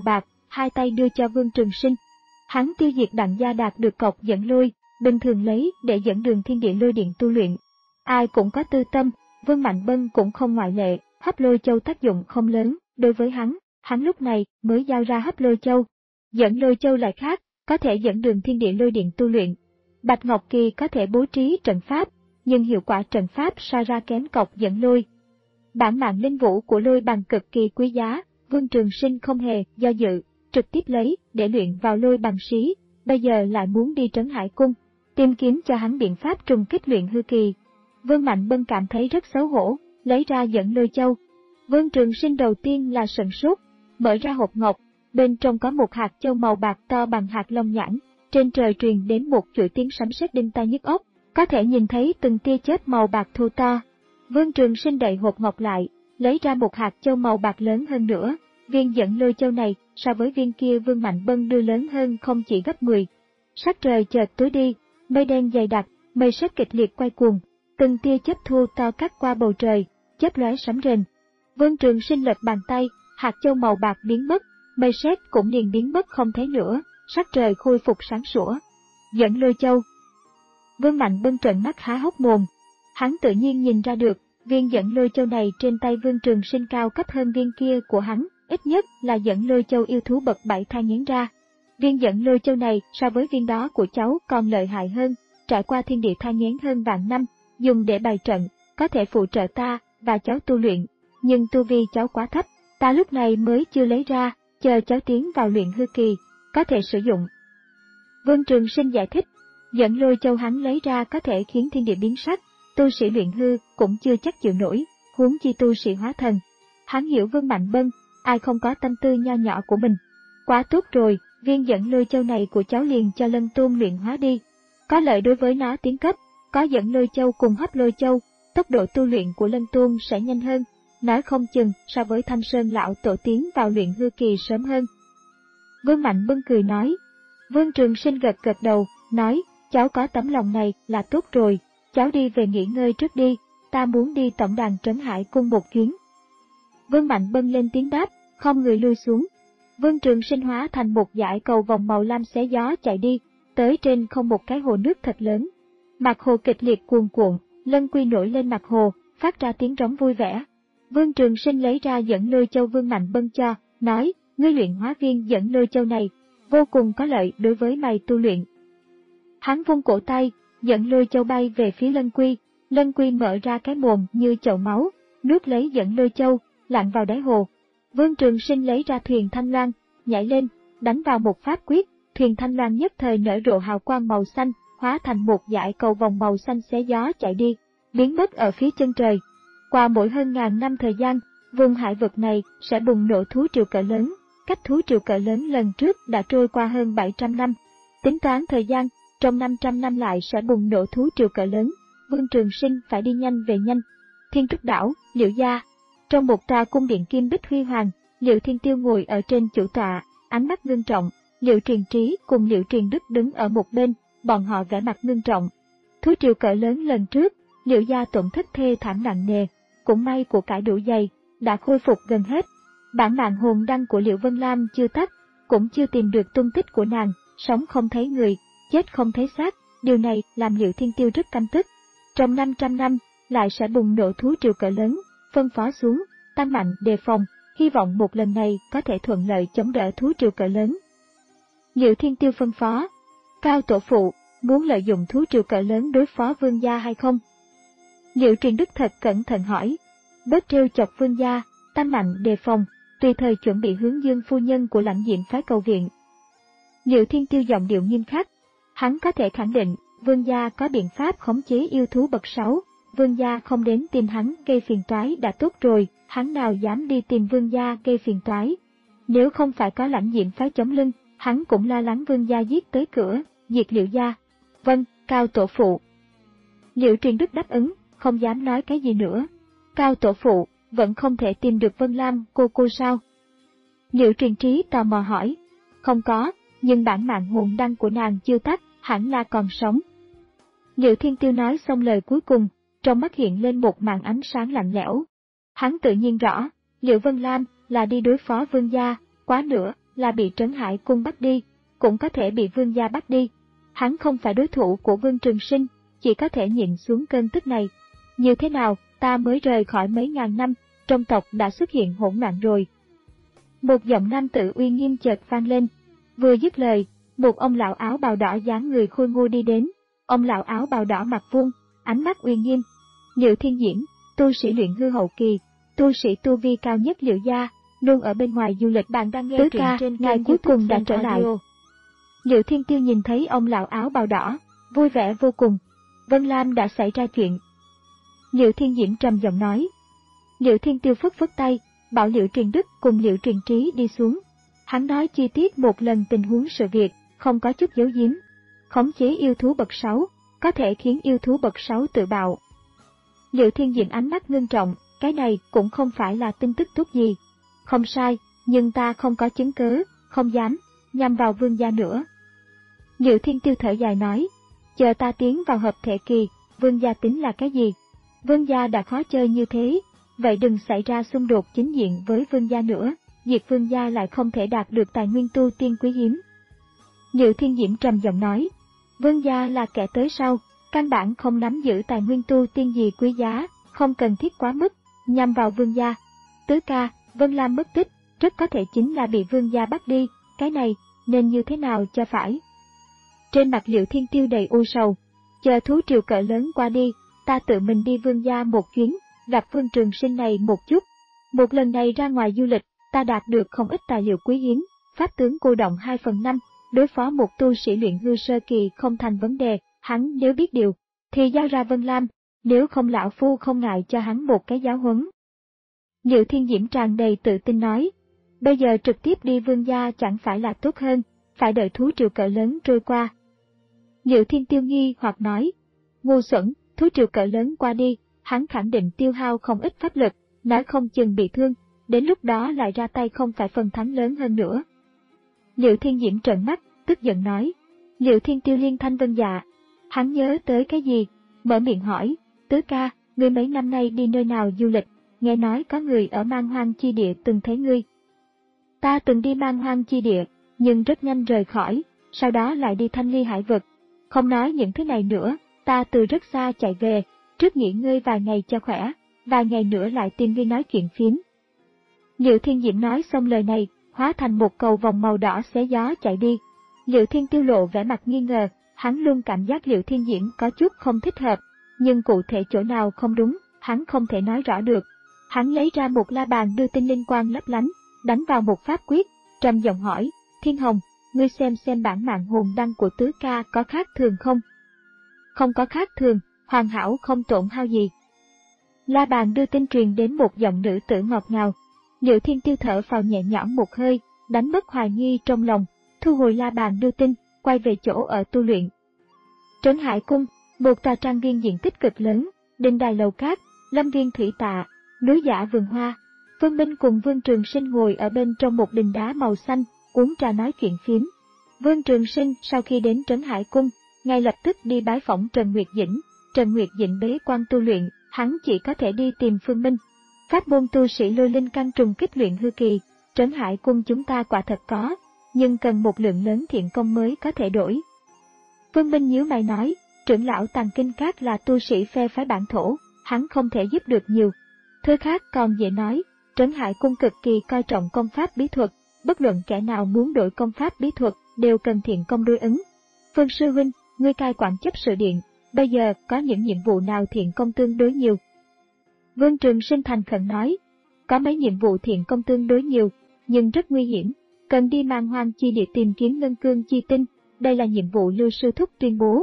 hai tay đưa cho Vương Trường Sinh. Hắn tiêu diệt Đặng Gia đạt được cọc dẫn lôi, bình thường lấy để dẫn đường thiên địa lôi điện tu luyện. Ai cũng có tư tâm, Vương Mạnh Bân cũng không ngoại lệ, hấp lôi châu tác dụng không lớn, đối với hắn, hắn lúc này mới giao ra hấp lôi châu. Dẫn lôi châu lại khác, có thể dẫn đường thiên địa lôi điện tu luyện. Bạch Ngọc Kỳ có thể bố trí trận pháp, nhưng hiệu quả trận pháp so ra kém cọc dẫn lôi. Bản mạng linh vũ của lôi bằng cực kỳ quý giá, Vương Trường Sinh không hề do dự, trực tiếp lấy để luyện vào lôi bằng xí, bây giờ lại muốn đi Trấn Hải Cung, tìm kiếm cho hắn biện pháp trùng kích luyện hư kỳ. Vương Mạnh Bân cảm thấy rất xấu hổ, lấy ra dẫn lôi châu. Vương Trường Sinh đầu tiên là sửng sốt, mở ra hộp ngọc, bên trong có một hạt châu màu bạc to bằng hạt long nhãn, trên trời truyền đến một chuỗi tiếng sấm sét đinh tai nhức óc, có thể nhìn thấy từng tia chớp màu bạc thô to. Vương Trường Sinh đậy hộp ngọc lại, lấy ra một hạt châu màu bạc lớn hơn nữa. Viên dẫn lôi châu này so với viên kia Vương Mạnh Bân đưa lớn hơn không chỉ gấp mười. Sắc trời chợt tối đi, mây đen dày đặc, mây sét kịch liệt quay cuồng, từng tia chớp thu to cắt qua bầu trời, chớp lóe sấm rền. Vương Trường Sinh lật bàn tay, hạt châu màu bạc biến mất, mây sét cũng liền biến mất không thấy nữa, sắc trời khôi phục sáng sủa. Dẫn lôi châu. Vương Mạnh Bân trợn mắt há hốc mồm. Hắn tự nhiên nhìn ra được, viên dẫn lôi châu này trên tay Vương Trường Sinh cao cấp hơn viên kia của hắn, ít nhất là dẫn lôi châu yêu thú bậc bảy thai nghiến ra. Viên dẫn lôi châu này so với viên đó của cháu còn lợi hại hơn, trải qua thiên địa thai nghiến hơn vạn năm, dùng để bày trận, có thể phụ trợ ta và cháu tu luyện, nhưng tu vi cháu quá thấp, ta lúc này mới chưa lấy ra, chờ cháu tiến vào luyện hư kỳ, có thể sử dụng. Vương Trường Sinh giải thích, dẫn lôi châu hắn lấy ra có thể khiến thiên địa biến sắc, tu sĩ luyện hư cũng chưa chắc chịu nổi, huống chi tu sĩ hóa thần. Hắn hiểu Vương Mạnh Bân, ai không có tâm tư nho nhỏ của mình. Quá tốt rồi, viên dẫn lôi châu này của cháu liền cho Lân Tôn luyện hóa đi. Có lợi đối với nó tiến cấp, có dẫn lôi châu cùng hấp lôi châu, tốc độ tu luyện của Lân Tôn sẽ nhanh hơn, nói không chừng so với Thanh Sơn lão tổ tiến vào luyện hư kỳ sớm hơn. Vương Mạnh Bân cười nói. Vương Trường Sinh gật gật đầu, nói, cháu có tấm lòng này là tốt rồi, cháu đi về nghỉ ngơi trước đi, ta muốn đi tổng đàn Trấn Hải Cung một chuyến. Vương Mạnh Bân lên tiếng đáp, không người lui xuống. Vương Trường Sinh hóa thành một dải cầu vòng màu lam xé gió chạy đi, tới trên không một cái hồ nước thật lớn. Mặt hồ kịch liệt cuồn cuộn, lân quy nổi lên mặt hồ, phát ra tiếng rống vui vẻ. Vương Trường Sinh lấy ra dẫn lôi châu Vương Mạnh Bân cho, nói, ngươi luyện hóa viên dẫn lôi châu này, vô cùng có lợi đối với mày tu luyện. Hắn vung cổ tay, dẫn lôi châu bay về phía lân quy, lân quy mở ra cái mồm như chậu máu, nuốt lấy dẫn lôi châu, lặn vào đáy hồ. Vương Trường Sinh lấy ra thuyền thanh loan, nhảy lên, đánh vào một pháp quyết, thuyền thanh loan nhất thời nở rộ hào quang màu xanh, hóa thành một dải cầu vòng màu xanh xé gió chạy đi, biến mất ở phía chân trời. Qua mỗi hơn ngàn năm thời gian, vùng hải vực này sẽ bùng nổ thú triều cỡ lớn, cách thú triều cỡ lớn lần trước đã trôi qua hơn bảy trăm năm. Tính toán thời gian, trong năm trăm năm lại sẽ bùng nổ thú triều cỡ lớn, Vương Trường Sinh phải đi nhanh về nhanh. Thiên Trúc Đảo, Liễu gia. Trong một tòa cung điện kim bích huy hoàng, Liễu Thiên Tiêu ngồi ở trên chủ tọa, ánh mắt ngưng trọng, Liễu Truyền Trí cùng Liễu Truyền Đức đứng ở một bên, bọn họ vẻ mặt ngưng trọng. Thú triều cỡ lớn lần trước, Liễu gia tổn thất thê thảm nặng nề, cũng may của cải đủ dày, đã khôi phục gần hết. Bản mạng hồn đăng của Liễu Vân Lam chưa tắt, cũng chưa tìm được tung tích của nàng, sống không thấy người, chết không thấy xác, điều này làm Liễu Thiên Tiêu rất căm tức. Trong năm trăm năm, lại sẽ bùng nổ thú triều cỡ lớn, phân phó xuống, tăng mạnh đề phòng, hy vọng một lần này có thể thuận lợi chống đỡ thú triều cỡ lớn. Liễu Thiên Tiêu phân phó, Cao tổ phụ, muốn lợi dụng thú triều cỡ lớn đối phó Vương gia hay không? Liễu Truyền Đức thật cẩn thận hỏi, bớt trêu chọc Vương gia, tăng mạnh đề phòng, tùy thời chuẩn bị hướng dương phu nhân của lãnh diệm phái cầu viện. Liễu Thiên Tiêu giọng điệu nghiêm khắc, hắn có thể khẳng định, Vương gia có biện pháp khống chế yêu thú bậc sáu, Vương gia không đến tìm hắn gây phiền toái đã tốt rồi, hắn nào dám đi tìm Vương gia gây phiền toái. Nếu không phải có lãnh diệm phái chống lưng, hắn cũng lo lắng Vương gia giết tới cửa, diệt Liễu gia. Vâng, Cao tổ phụ. Liễu Truyền Đức đáp ứng, không dám nói cái gì nữa. Cao tổ phụ, vẫn không thể tìm được Vân Lam cô cô sao? Liễu Truyền Trí tò mò hỏi. Không có, nhưng bản mạng hồn đăng của nàng chưa tắt, hẳn là còn sống. Liễu Thiên Tiêu nói xong lời cuối cùng, trong mắt hiện lên một màn ánh sáng lạnh lẽo. Hắn tự nhiên rõ, Liễu Vân Lam là đi đối phó Vương gia, quá nữa là bị Trấn Hải Cung bắt đi, cũng có thể bị Vương gia bắt đi. Hắn không phải đối thủ của Vương Trường Sinh, chỉ có thể nhịn xuống cơn tức này. Như thế nào, ta mới rời khỏi mấy ngàn năm, trong tộc đã xuất hiện hỗn loạn rồi. Một giọng nam tử uy nghiêm chợt vang lên. Vừa dứt lời, một ông lão áo bào đỏ dáng người khôi ngô đi đến. Ông lão áo bào đỏ mặt vuông, ánh mắt uy nghiêm. Liệu Thiên Diễm, tu sĩ luyện hư hậu kỳ, tu sĩ tu vi cao nhất Liệu gia, luôn ở bên ngoài du lịch. Bạn đang nghe Tứ truyện ca, trên ngày cuối cùng đã trở lại. Liệu Thiên Tiêu nhìn thấy ông lão áo bào đỏ, vui vẻ vô cùng. Vân Lam đã xảy ra chuyện. Liệu Thiên Diễm trầm giọng nói. Liệu Thiên Tiêu phất phất tay, bảo Liệu Truyền Đức cùng Liệu Truyền Trí đi xuống. Hắn nói chi tiết một lần tình huống sự việc, không có chút giấu giếm. Khống chế yêu thú bậc sáu, có thể khiến yêu thú bậc sáu tự bạo. Liệu Thiên Diễm ánh mắt ngưng trọng, cái này cũng không phải là tin tức tốt gì. Không sai, nhưng ta không có chứng cứ, không dám nhằm vào Vương gia nữa. Liệu Thiên Tiêu thở dài nói, chờ ta tiến vào hợp thể kỳ, Vương gia tính là cái gì? Vương gia đã khó chơi như thế, vậy đừng xảy ra xung đột chính diện với Vương gia nữa, diệt Vương gia lại không thể đạt được tài nguyên tu tiên quý hiếm. Liệu Thiên Diễm trầm giọng nói, Vương gia là kẻ tới sau, căn bản không nắm giữ tài nguyên tu tiên gì quý giá, không cần thiết quá mức nhằm vào Vương gia. Tứ ca, Vân Lam mất tích, rất có thể chính là bị Vương gia bắt đi, cái này nên như thế nào cho phải? Trên mặt Liệu Thiên Tiêu đầy u sầu, chờ thú triều cỡ lớn qua đi, ta tự mình đi Vương gia một chuyến, gặp Vương Trường Sinh này một chút. Một lần này ra ngoài du lịch, ta đạt được không ít tài liệu quý hiếm, pháp tướng cô động hai phần năm, đối phó một tu sĩ luyện hư sơ kỳ không thành vấn đề, hắn nếu biết điều, thì giao ra Vân Lam, nếu không lão phu không ngại cho hắn một cái giáo huấn. Liệu Thiên Diễm tràn đầy tự tin nói, bây giờ trực tiếp đi Vương gia chẳng phải là tốt hơn, phải đợi thú triều cỡ lớn trôi qua. Liệu Thiên Tiêu nghi hoặc nói, ngu xuẩn, thú triều cỡ lớn qua đi, hắn khẳng định tiêu hao không ít pháp lực, nói không chừng bị thương, đến lúc đó lại ra tay không phải phần thắng lớn hơn nữa. Liệu Thiên Diễm trợn mắt, tức giận nói, Liệu Thiên Tiêu liên thanh vân dạ. Hắn nhớ tới cái gì, mở miệng hỏi, Tứ ca, ngươi mấy năm nay đi nơi nào du lịch, nghe nói có người ở Man Hoang Chi Địa từng thấy ngươi. Ta từng đi Man Hoang Chi Địa, nhưng rất nhanh rời khỏi, sau đó lại đi Thanh Ly Hải Vực. Không nói những thứ này nữa, ta từ rất xa chạy về, trước nghỉ ngơi vài ngày cho khỏe, vài ngày nữa lại tìm ngươi nói chuyện phiếm. Liệu Thiên Diễm nói xong lời này, hóa thành một cầu vòng màu đỏ xé gió chạy đi. Liệu Thiên Tiêu lộ vẻ mặt nghi ngờ, hắn luôn cảm giác Liệu Thiên Diễm có chút không thích hợp, nhưng cụ thể chỗ nào không đúng, hắn không thể nói rõ được. Hắn lấy ra một la bàn đưa tinh linh quang lấp lánh, đánh vào một pháp quyết, trầm giọng hỏi, Thiên Hồng, ngươi xem xem bản mạng hồn đăng của Tứ ca có khác thường không? Không có khác thường, hoàn hảo không tổn hao gì. La bàn đưa tin truyền đến một giọng nữ tử ngọt ngào. Liệu Thiên Tiêu thở phào nhẹ nhõm một hơi, đánh mất hoài nghi trong lòng, thu hồi la bàn đưa tin, quay về chỗ ở tu luyện. Trấn Hải Cung, một tòa trang viên diện tích cực lớn, đình đài lầu cát, lâm viên thủy tạ, núi giả vườn hoa. Vương Minh cùng Vương Trường Sinh ngồi ở bên trong một đình đá màu xanh, uống trà nói chuyện phiếm. Vương Trường Sinh sau khi đến Trấn Hải Cung, ngay lập tức đi bái phỏng Trần Nguyệt Dĩnh. Trần Nguyệt Dĩnh bế quan tu luyện, hắn chỉ có thể đi tìm Phương Minh. Pháp môn tu sĩ lôi linh căn trùng kích luyện hư kỳ, Trấn Hải Cung chúng ta quả thật có, nhưng cần một lượng lớn thiện công mới có thể đổi. Vương Minh nhíu mày nói, trưởng lão Tàng Kinh Các là tu sĩ phe phái bản thổ, hắn không thể giúp được nhiều. Thứ khác còn dễ nói, Trấn Hải Cung cực kỳ coi trọng công pháp bí thuật, bất luận kẻ nào muốn đổi công pháp bí thuật đều cần thiện công đối ứng. Vương sư huynh, ngươi cai quản chấp sự điện, bây giờ có những nhiệm vụ nào thiện công tương đối nhiều? Vương Trường Sinh thành khẩn nói, có mấy nhiệm vụ thiện công tương đối nhiều, nhưng rất nguy hiểm, cần đi Man Hoang Chi Địa tìm kiếm ngân cương chi tinh, đây là nhiệm vụ Lưu Sư Thúc tuyên bố.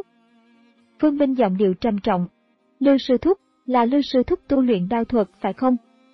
Vương Minh giọng điệu trầm trọng, Lưu Sư Thúc, là Lưu Sư Thúc tu luyện đao thuật phải không?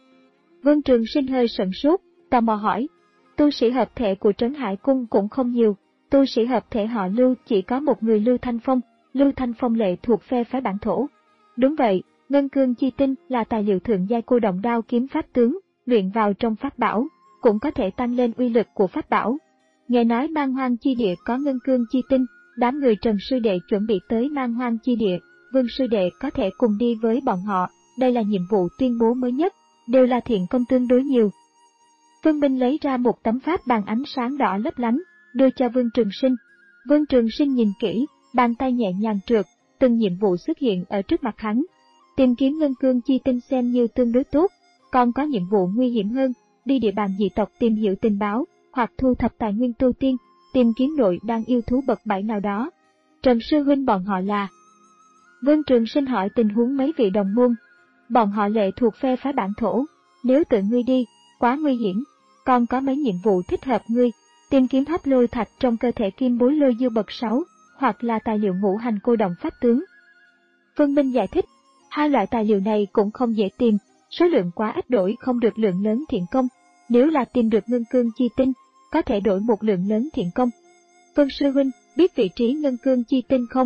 Vương Trường Sinh hơi sửng sốt, tò mò hỏi, tu sĩ hợp thể của Trấn Hải Cung cũng không nhiều, tu sĩ hợp thể họ Lưu chỉ có một người Lưu Thanh Phong, Lưu Thanh Phong lệ thuộc phe phái bản thổ. Đúng vậy, ngân cương chi tinh là tài liệu thượng giai cô động đao kiếm pháp tướng, luyện vào trong pháp bảo, cũng có thể tăng lên uy lực của pháp bảo. Nghe nói Man Hoang Chi Địa có ngân cương chi tinh, đám người Trần sư đệ chuẩn bị tới Man Hoang Chi Địa, Vương sư đệ có thể cùng đi với bọn họ, đây là nhiệm vụ tuyên bố mới nhất, đều là thiện công tương đối nhiều. Vương Minh lấy ra một tấm pháp bàn ánh sáng đỏ lấp lánh, đưa cho Vương Trường Sinh. Vương Trường Sinh nhìn kỹ, bàn tay nhẹ nhàng trượt, từng nhiệm vụ xuất hiện ở trước mặt hắn. Tìm kiếm ngân cương chi tinh xem như tương đối tốt, còn có nhiệm vụ nguy hiểm hơn, đi địa bàn dị tộc tìm hiểu tình báo, hoặc thu thập tài nguyên tu tiên, tìm kiếm nội đang yêu thú bậc bảy nào đó. Trần sư huynh bọn họ là? Vương Trường Sinh hỏi tình huống mấy vị đồng môn. Bọn họ lệ thuộc phe phái bản thổ, nếu tự ngươi đi, quá nguy hiểm. Còn có mấy nhiệm vụ thích hợp ngươi, tìm kiếm hấp lôi thạch trong cơ thể kim bối lôi dư bậc sáu, hoặc là tài liệu ngũ hành cô động pháp tướng. Vương Minh giải thích, hai loại tài liệu này cũng không dễ tìm, số lượng quá ít đổi không được lượng lớn thiện công, nếu là tìm được ngân cương chi tinh, có thể đổi một lượng lớn thiện công. Vương sư huynh, biết vị trí ngân cương chi tinh không?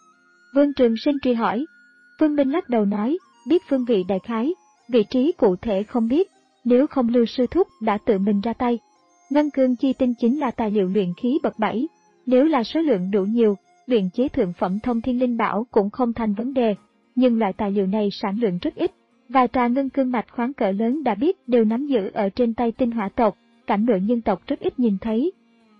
Vương Trường Sinh truy hỏi. Vương Minh lắc đầu nói, biết phương vị đại khái, vị trí cụ thể không biết, nếu không Lưu sư thúc đã tự mình ra tay. Ngân cương chi tinh chính là tài liệu luyện khí bậc bảy, nếu là số lượng đủ nhiều, luyện chế thượng phẩm thông thiên linh bảo cũng không thành vấn đề, nhưng loại tài liệu này sản lượng rất ít. Vài trà ngân cương mạch khoáng cỡ lớn đã biết đều nắm giữ ở trên tay tinh hỏa tộc, cảnh nội nhân tộc rất ít nhìn thấy.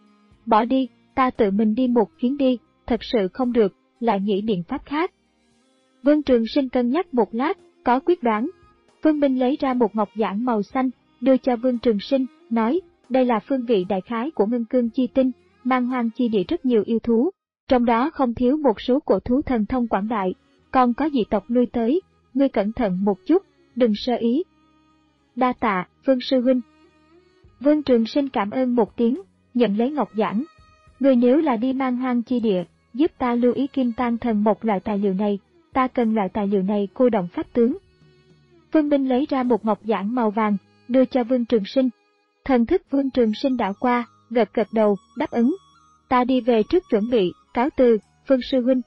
Bỏ đi, ta tự mình đi một chuyến đi, thật sự không được, lại nghĩ biện pháp khác. Vương Trường Sinh cân nhắc một lát, có quyết đoán. Vương Minh lấy ra một ngọc giản màu xanh, đưa cho Vương Trường Sinh, nói, đây là phương vị đại khái của ngân cương chi tinh, mang hoang chi địa rất nhiều yêu thú, trong đó không thiếu một số cổ thú thần thông quảng đại, còn có dị tộc lui tới, ngươi cẩn thận một chút, đừng sơ ý. Đa tạ, Vương sư huynh. Vương Trường Sinh cảm ơn một tiếng, nhận lấy ngọc giản. Ngươi nếu là đi mang hoang chi địa, giúp ta lưu ý kim tan thần một loại tài liệu này, ta cần loại tài liệu này cô động pháp tướng. Vương Minh lấy ra một ngọc giản màu vàng, đưa cho Vương Trường Sinh. Thần thức Vương Trường Sinh đảo qua, gật gật đầu, đáp ứng. Ta đi về trước chuẩn bị, cáo từ, Vương sư huynh.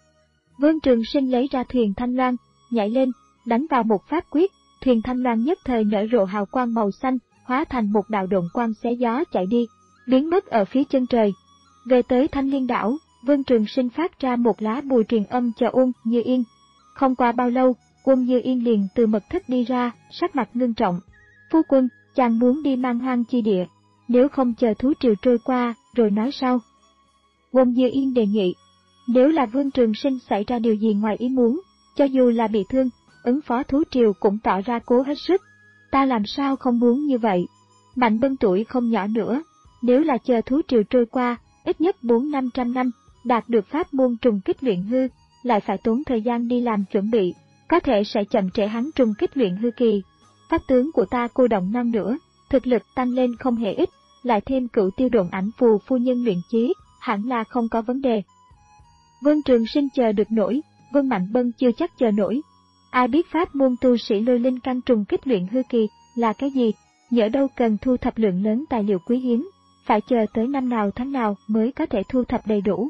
Vương Trường Sinh lấy ra thuyền thanh loan, nhảy lên, đánh vào một pháp quyết, thuyền thanh loan nhất thời nở rộ hào quang màu xanh, hóa thành một đạo độn quang xé gió chạy đi, biến mất ở phía chân trời. Về tới Thanh Liên đảo, Vương Trường Sinh phát ra một lá bùa truyền âm cho Uông Như Yên. Không qua bao lâu, Uông Như Yên liền từ mật thất đi ra, sắc mặt ngưng trọng. Phu quân, chàng muốn đi mang hoang chi địa, nếu không chờ thú triều trôi qua, rồi nói sau. Uông Như Yên đề nghị, nếu là Vương Trường Sinh xảy ra điều gì ngoài ý muốn, cho dù là bị thương, ứng phó thú triều cũng tỏ ra cố hết sức. Ta làm sao không muốn như vậy? Mạnh Bân tuổi không nhỏ nữa, nếu là chờ thú triều trôi qua, ít nhất bốn năm trăm năm, đạt được pháp môn trùng kích luyện hư, lại phải tốn thời gian đi làm chuẩn bị, có thể sẽ chậm trễ hắn trùng kích luyện hư kỳ. Pháp tướng của ta cô động năm nữa, thực lực tăng lên không hề ít, lại thêm cửu tiêu độn ảnh phù phu nhân luyện chế, hẳn là không có vấn đề. Vương Trường Sinh chờ được nổi, Vương Mạnh Bân chưa chắc chờ nổi. Ai biết pháp môn tu sĩ lôi linh căn trùng kích luyện hư kỳ là cái gì, nhỡ đâu cần thu thập lượng lớn tài liệu quý hiếm, phải chờ tới năm nào tháng nào mới có thể thu thập đầy đủ.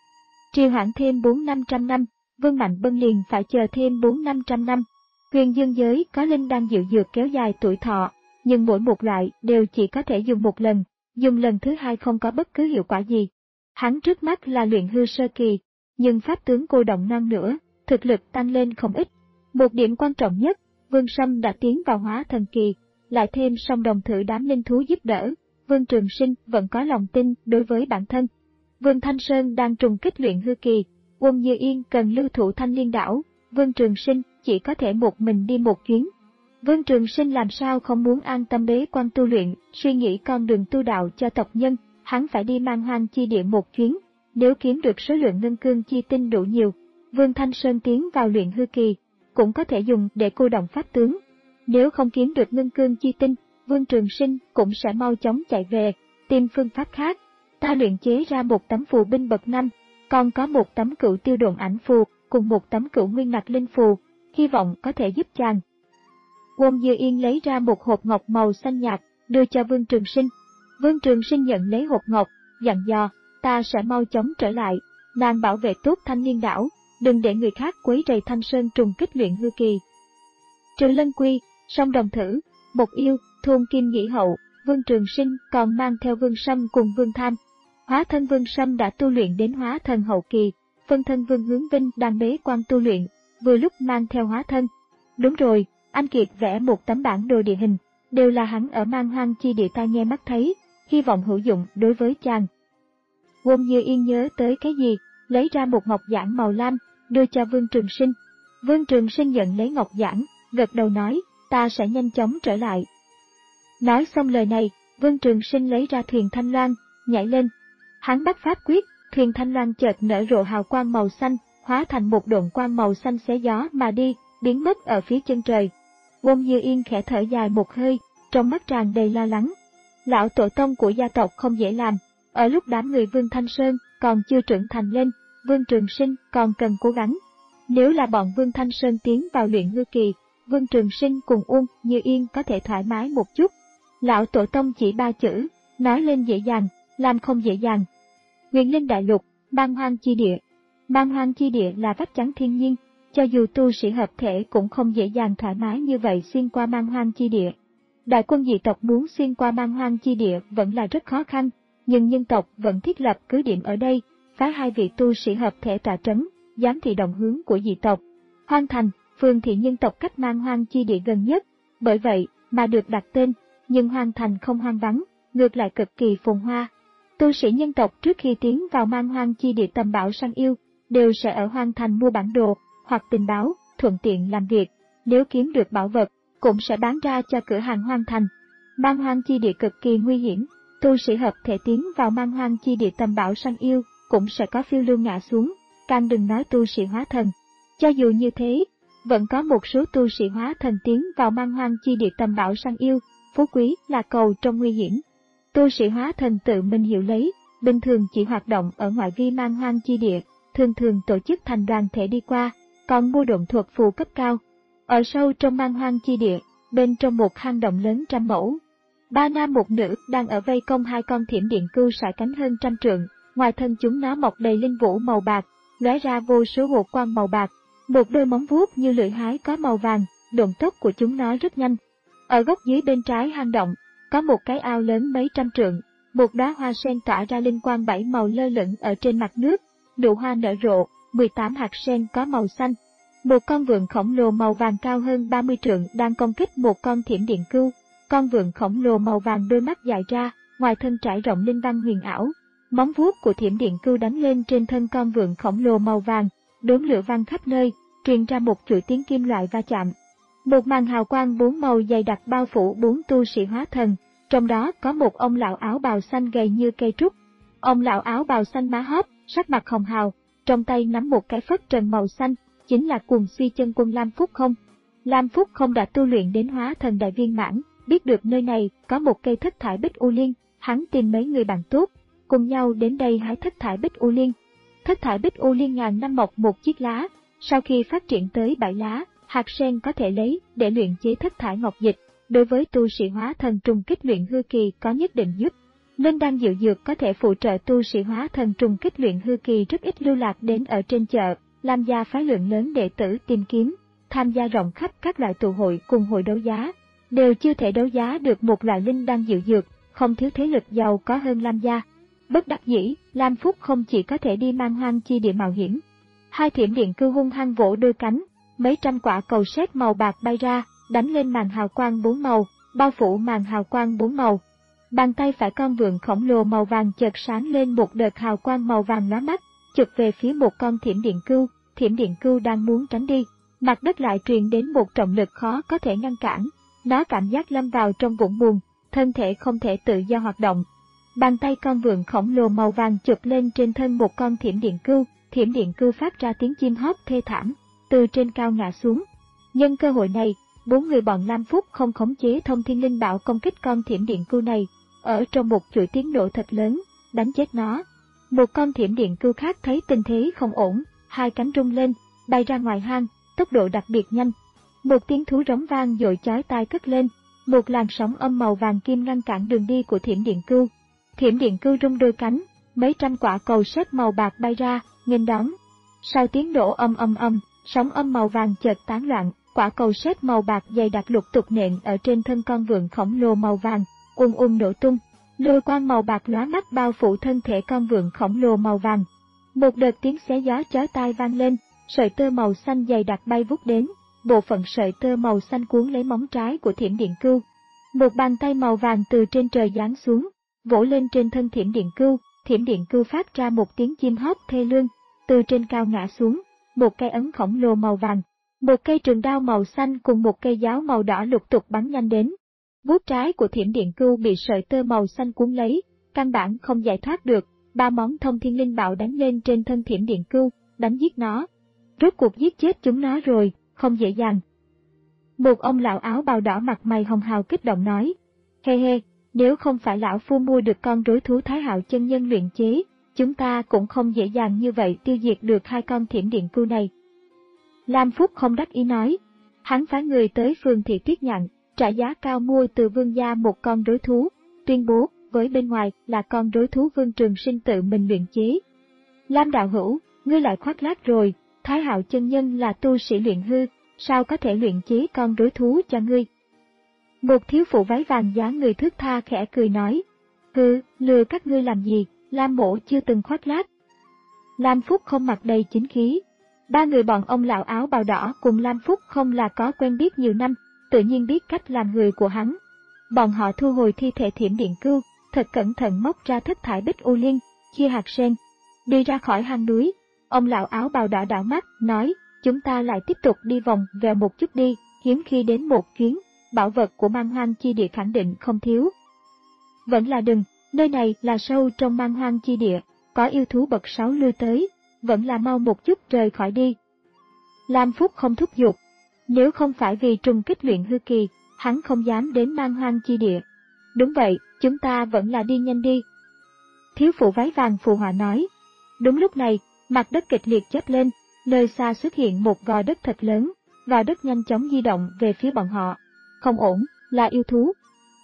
Trì hoãn thêm bốn năm trăm năm, Vương Mạnh Bân liền phải chờ thêm bốn năm trăm năm. Huyền dương giới có linh đan dịu dược kéo dài tuổi thọ, nhưng mỗi một loại đều chỉ có thể dùng một lần, dùng lần thứ hai không có bất cứ hiệu quả gì. Hắn trước mắt là luyện hư sơ kỳ, nhưng pháp tướng cô động non nữa, thực lực tăng lên không ít. Một điểm quan trọng nhất, Vương Sâm đã tiến vào hóa thần kỳ, lại thêm song đồng thử đám linh thú giúp đỡ, Vương Trường Sinh vẫn có lòng tin đối với bản thân. Vương Thanh Sơn đang trùng kích luyện hư kỳ, Uông Như Yên cần lưu thủ Thanh Liên đảo, Vương Trường Sinh chỉ có thể một mình đi một chuyến. Vương Trường Sinh làm sao không muốn an tâm bế quan tu luyện, suy nghĩ con đường tu đạo cho tộc nhân, hắn phải đi mang hoang chi địa một chuyến, nếu kiếm được số lượng ngân cương chi tinh đủ nhiều, Vương Thanh Sơn tiến vào luyện hư kỳ, cũng có thể dùng để cô động pháp tướng. Nếu không kiếm được ngân cương chi tinh, Vương Trường Sinh cũng sẽ mau chóng chạy về, tìm phương pháp khác. Ta luyện chế ra một tấm phù binh bậc năm, còn có một tấm cửu tiêu độn ảnh phù, cùng một tấm cửu nguyên nặc linh phù, hy vọng có thể giúp chàng. Uông Như Yên lấy ra một hộp ngọc màu xanh nhạt, đưa cho Vương Trường Sinh. Vương Trường Sinh nhận lấy hộp ngọc, dặn dò, ta sẽ mau chóng trở lại, nàng bảo vệ tốt Thanh Liên đảo, đừng để người khác quấy rầy Thanh Sơn trùng kích luyện hư kỳ. Trừ Lân Quy, Song Đồng Thử, Mộc Yêu, Thôn Kim Nhĩ Hậu, Vương Trường Sinh còn mang theo Vương Sâm cùng Vương Tham. Hóa thân Vương Sâm đã tu luyện đến hóa thần hậu kỳ, phân thân Vương Hướng Vinh đang bế quan tu luyện, vừa lúc mang theo hóa thân. Đúng rồi, anh Kiệt vẽ một tấm bản đồ địa hình, đều là hắn ở Man Hoang chi địa tai nghe mắt thấy, hy vọng hữu dụng đối với chàng. Wôn Như Yên nhớ tới cái gì, lấy ra một ngọc giản màu lam, đưa cho Vương Trường Sinh. Vương Trường Sinh nhận lấy ngọc giản, gật đầu nói, ta sẽ nhanh chóng trở lại. Nói xong lời này, Vương Trường Sinh lấy ra thuyền Thanh Loan, nhảy lên. Hắn bắt pháp quyết, thuyền Thanh Loan chợt nở rộ hào quang màu xanh, hóa thành một độn quang màu xanh xé gió mà đi, biến mất ở phía chân trời. Wôn Như Yên khẽ thở dài một hơi, trong mắt tràn đầy lo lắng. Lão tổ tông của gia tộc không dễ làm, ở lúc đám người Vương Thanh Sơn còn chưa trưởng thành lên, Vương Trường Sinh còn cần cố gắng. Nếu là bọn Vương Thanh Sơn tiến vào luyện hư kỳ, Vương Trường Sinh cùng Wôn Như Yên có thể thoải mái một chút. Lão tổ tông chỉ ba chữ, nói lên dễ dàng, làm không dễ dàng. Huyền Linh Đại Lục, Man Hoang chi địa. Man Hoang chi địa là vách chắn thiên nhiên, cho dù tu sĩ hợp thể cũng không dễ dàng thoải mái như vậy xuyên qua Man Hoang chi địa. Đại quân dị tộc muốn xuyên qua Man Hoang chi địa vẫn là rất khó khăn, nhưng nhân tộc vẫn thiết lập cứ điểm ở đây, phái hai vị tu sĩ hợp thể tọa trấn, giám thị động hướng của dị tộc. Hoang Thành, phường thị nhân tộc cách Man Hoang chi địa gần nhất, bởi vậy mà được đặt tên, nhưng Hoang Thành không hoang vắng, ngược lại cực kỳ phồn hoa. Tu sĩ nhân tộc trước khi tiến vào Man Hoang chi địa tầm bảo săn yêu, đều sẽ ở Hoang Thành mua bản đồ hoặc tình báo, thuận tiện làm việc. Nếu kiếm được bảo vật, cũng sẽ bán ra cho cửa hàng Hoang Thành. Man Hoang chi địa cực kỳ nguy hiểm, tu sĩ hợp thể tiến vào Man Hoang chi địa tầm bảo săn yêu, cũng sẽ có phiêu lưu ngã xuống, càng đừng nói tu sĩ hóa thần. Cho dù như thế, vẫn có một số tu sĩ hóa thần tiến vào Man Hoang chi địa tầm bảo săn yêu, phú quý là cầu trong nguy hiểm. Tu sĩ hóa thần tự mình hiểu lấy, bình thường chỉ hoạt động ở ngoại vi Man Hoang chi địa, thường thường tổ chức thành đoàn thể đi qua, còn mua độn thuật phù cấp cao. Ở sâu trong Man Hoang chi địa, bên trong một hang động lớn trăm mẫu, ba nam một nữ đang ở vây công hai con thiểm điện cưu sải cánh hơn trăm trượng, ngoài thân chúng nó mọc đầy linh vũ màu bạc, lóe ra vô số hột quang màu bạc, một đôi móng vuốt như lưỡi hái có màu vàng, động tốc của chúng nó rất nhanh. Ở góc dưới bên trái hang động, có một cái ao lớn mấy trăm trượng, một đóa hoa sen tỏa ra linh quang bảy màu lơ lửng ở trên mặt nước, nụ hoa nở rộ, mười tám hạt sen có màu xanh. Một con vượn khổng lồ màu vàng cao hơn ba mươi trượng đang công kích một con thiểm điện cưu. Con vượn khổng lồ màu vàng đôi mắt dài ra, ngoài thân trải rộng linh văn huyền ảo. Móng vuốt của thiểm điện cưu đánh lên trên thân con vượn khổng lồ màu vàng, đốm lửa vang khắp nơi, truyền ra một chuỗi tiếng kim loại va chạm. Một màn hào quang bốn màu dày đặc bao phủ bốn tu sĩ hóa thần, trong đó có một ông lão áo bào xanh gầy như cây trúc. Ông lão áo bào xanh má hóp, sắc mặt hồng hào, trong tay nắm một cái phất trần màu xanh, chính là Cuồng Suy Chân Quân Lam Phúc Không. Lam Phúc Không đã tu luyện đến hóa thần đại viên mãn, biết được nơi này có một cây thất thải bích u liên, hắn tìm mấy người bạn tốt, cùng nhau đến đây hái thất thải bích u liên. Thất thải bích u liên ngàn năm mọc một chiếc lá, sau khi phát triển tới bảy lá, hạt sen có thể lấy để luyện chế thất thải ngọc dịch, đối với tu sĩ hóa thần trùng kích luyện hư kỳ có nhất định giúp. Linh đan diệu dược có thể phụ trợ tu sĩ hóa thần trùng kích luyện hư kỳ rất ít lưu lạc đến ở trên chợ, làm gia phái lượng lớn đệ tử tìm kiếm, tham gia rộng khắp các loại tụ hội cùng hội đấu giá, đều chưa thể đấu giá được một loại linh đan diệu dược, không thiếu thế lực giàu có hơn Lam gia. Bất đắc dĩ, Lam Phúc không chỉ có thể đi Man Hoang chi địa mạo hiểm. Hai thiểm điện cưu hung hăng vỗ đôi cánh, mấy trăm quả cầu sét màu bạc bay ra, đánh lên màn hào quang bốn màu, bao phủ màn hào quang bốn màu. Bàn tay phải con vượn khổng lồ màu vàng chợt sáng lên một đợt hào quang màu vàng lóa mắt, chụp về phía một con thiểm điện cưu. Thiểm điện cưu đang muốn tránh đi, mặt đất lại truyền đến một trọng lực khó có thể ngăn cản. Nó cảm giác lâm vào trong vũng bùn, thân thể không thể tự do hoạt động. Bàn tay con vượn khổng lồ màu vàng chụp lên trên thân một con thiểm điện cưu, thiểm điện cưu phát ra tiếng chim hót thê thảm, từ trên cao ngã xuống. Nhân cơ hội này, bốn người bọn Lam Phúc không khống chế thông thiên linh bảo công kích con thiểm điện cưu này, ở trong một chuỗi tiếng nổ thật lớn, đánh chết nó. Một con thiểm điện cưu khác thấy tình thế không ổn, hai cánh rung lên, bay ra ngoài hang, tốc độ đặc biệt nhanh. Một tiếng thú rống vang dội chói tai cất lên, một làn sóng âm màu vàng kim ngăn cản đường đi của thiểm điện cưu. Thiểm điện cưu rung đôi cánh, mấy trăm quả cầu sét màu bạc bay ra, nghênh đón. Sau tiếng nổ âm âm âm, sóng âm màu vàng chợt tán loạn, quả cầu sét màu bạc dày đặc lục tục nện ở trên thân con vượn khổng lồ màu vàng, ùn ùn nổ tung. Lôi quang màu bạc lóa mắt bao phủ thân thể con vượn khổng lồ màu vàng. Một đợt tiếng xé gió chói tai vang lên, sợi tơ màu xanh dày đặc bay vút đến, bộ phận sợi tơ màu xanh cuốn lấy móng trái của thiểm điện cưu. Một bàn tay màu vàng từ trên trời giáng xuống, vỗ lên trên thân Thiểm Điện Cưu, Thiểm Điện Cưu phát ra một tiếng chim hót thê lương, từ trên cao ngã xuống, một cây ấn khổng lồ màu vàng, một cây trường đao màu xanh cùng một cây giáo màu đỏ lục tục bắn nhanh đến. Vuốt trái của Thiểm Điện Cưu bị sợi tơ màu xanh cuốn lấy, căn bản không giải thoát được, ba món thông thiên linh bảo đánh lên trên thân Thiểm Điện Cưu, đánh giết nó. Rốt cuộc giết chết chúng nó rồi, không dễ dàng. Một ông lão áo bào đỏ mặt mày hồng hào kích động nói, hê hê, nếu không phải lão phu mua được con rối thú Thái Hạo chân nhân luyện chế, chúng ta cũng không dễ dàng như vậy tiêu diệt được hai con Thiểm Điện Cưu này. Lam Phúc không đắc ý nói, hắn phái người tới phường thị Tuyết Nhạn, trả giá cao mua từ vương gia một con rối thú, tuyên bố với bên ngoài là con rối thú Vương Trường Sinh tự mình luyện chế. Lam đạo hữu, ngươi lại khoác lác rồi, Thái Hạo chân nhân là tu sĩ luyện hư, sao có thể luyện chế con rối thú cho ngươi? Một thiếu phụ váy vàng dáng người thướt tha khẽ cười nói, hừ, lừa các ngươi làm gì, Lam mỗ chưa từng khoác lác. Lam Phúc không mặt đầy chính khí. Ba người bọn ông lão áo bào đỏ cùng Lam Phúc không là có quen biết nhiều năm, tự nhiên biết cách làm người của hắn. Bọn họ thu hồi thi thể Thiểm Điện Cưu, thật cẩn thận móc ra thất thải bích u liên, chia hạt sen, đi ra khỏi hang núi. Ông lão áo bào đỏ đảo mắt, nói, chúng ta lại tiếp tục đi vòng vèo một chút đi, hiếm khi đến một chuyến, bảo vật của Man Hoang chi địa khẳng định không thiếu. Vẫn là đừng, nơi này là sâu trong Man Hoang chi địa, có yêu thú bậc sáu lui tới, vẫn là mau một chút rời khỏi đi. Lam Phúc không thúc giục, nếu không phải vì trùng kích luyện hư kỳ, hắn không dám đến Man Hoang chi địa. Đúng vậy, chúng ta vẫn là đi nhanh đi. Thiếu phụ váy vàng phù họa nói. Đúng lúc này, mặt đất kịch liệt chớp lên, nơi xa xuất hiện một gò đất thật lớn, gò đất nhanh chóng di động về phía bọn họ. Không ổn, là yêu thú.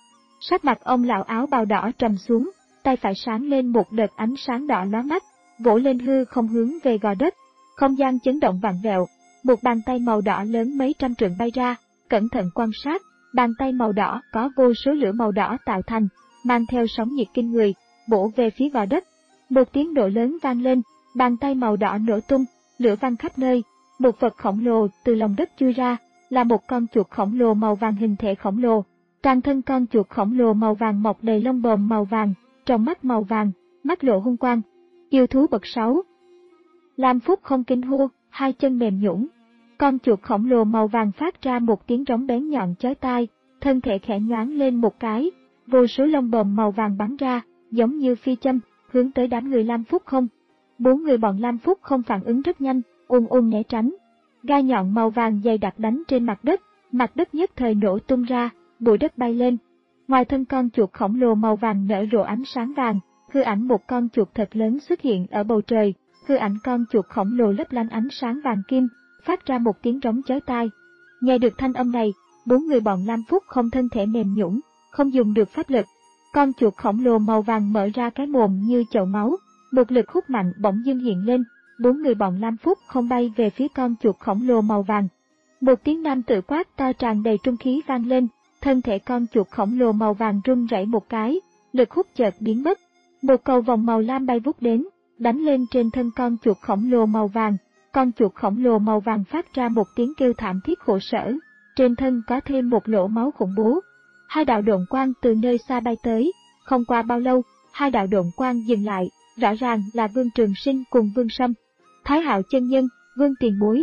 Sắc mặt ông lão áo bào đỏ trầm xuống, tay phải sáng lên một đợt ánh sáng đỏ lóa mắt, vỗ lên hư không hướng về gò đất. Không gian chấn động vặn vẹo, một bàn tay màu đỏ lớn mấy trăm trượng bay ra, cẩn thận quan sát, bàn tay màu đỏ có vô số lửa màu đỏ tạo thành, mang theo sóng nhiệt kinh người, bổ về phía gò đất. Một tiếng nổ lớn vang lên, bàn tay màu đỏ nổ tung, lửa văng khắp nơi, một vật khổng lồ từ lòng đất chui ra, là một con chuột khổng lồ màu vàng hình thể khổng lồ. Toàn thân con chuột khổng lồ màu vàng mọc đầy lông bồm màu vàng, trong mắt màu vàng, mắt lộ hung quang. Yêu thú bậc sáu. Lam Phúc không kinh hô, hai chân mềm nhũn. Con chuột khổng lồ màu vàng phát ra một tiếng rống bén nhọn chói tai, thân thể khẽ nhoáng lên một cái, vô số lông bồm màu vàng bắn ra, giống như phi châm, hướng tới đám người Lam Phúc không. Bốn người bọn Lam Phúc không phản ứng rất nhanh, ùn ùn né tránh. Gai nhọn màu vàng dày đặc đánh trên mặt đất, mặt đất nhất thời nổ tung ra, bụi đất bay lên. Ngoài thân con chuột khổng lồ màu vàng nở rộ ánh sáng vàng, hư ảnh một con chuột thật lớn xuất hiện ở bầu trời, hư ảnh con chuột khổng lồ lấp lánh ánh sáng vàng kim, phát ra một tiếng rống chói tai. Nghe được thanh âm này, bốn người bọn Lam Phúc không thân thể mềm nhũn, không dùng được pháp lực. Con chuột khổng lồ màu vàng mở ra cái mồm như chậu máu, một lực hút mạnh bỗng dưng hiện lên, bốn người bọn Lam Phúc không bay về phía con chuột khổng lồ màu vàng. Một tiếng nam tự quát to tràn đầy trung khí vang lên, thân thể con chuột khổng lồ màu vàng rung rẩy một cái, lực hút chợt biến mất. Một cầu vòng màu lam bay vút đến, đánh lên trên thân con chuột khổng lồ màu vàng. Con chuột khổng lồ màu vàng phát ra một tiếng kêu thảm thiết khổ sở, trên thân có thêm một lỗ máu khủng bố. Hai đạo độn quang từ nơi xa bay tới, không qua bao lâu, hai đạo độn quang dừng lại, rõ ràng là Vương Trường Sinh cùng Vương Sâm. Thái Hạo chân nhân, Vương tiền bối.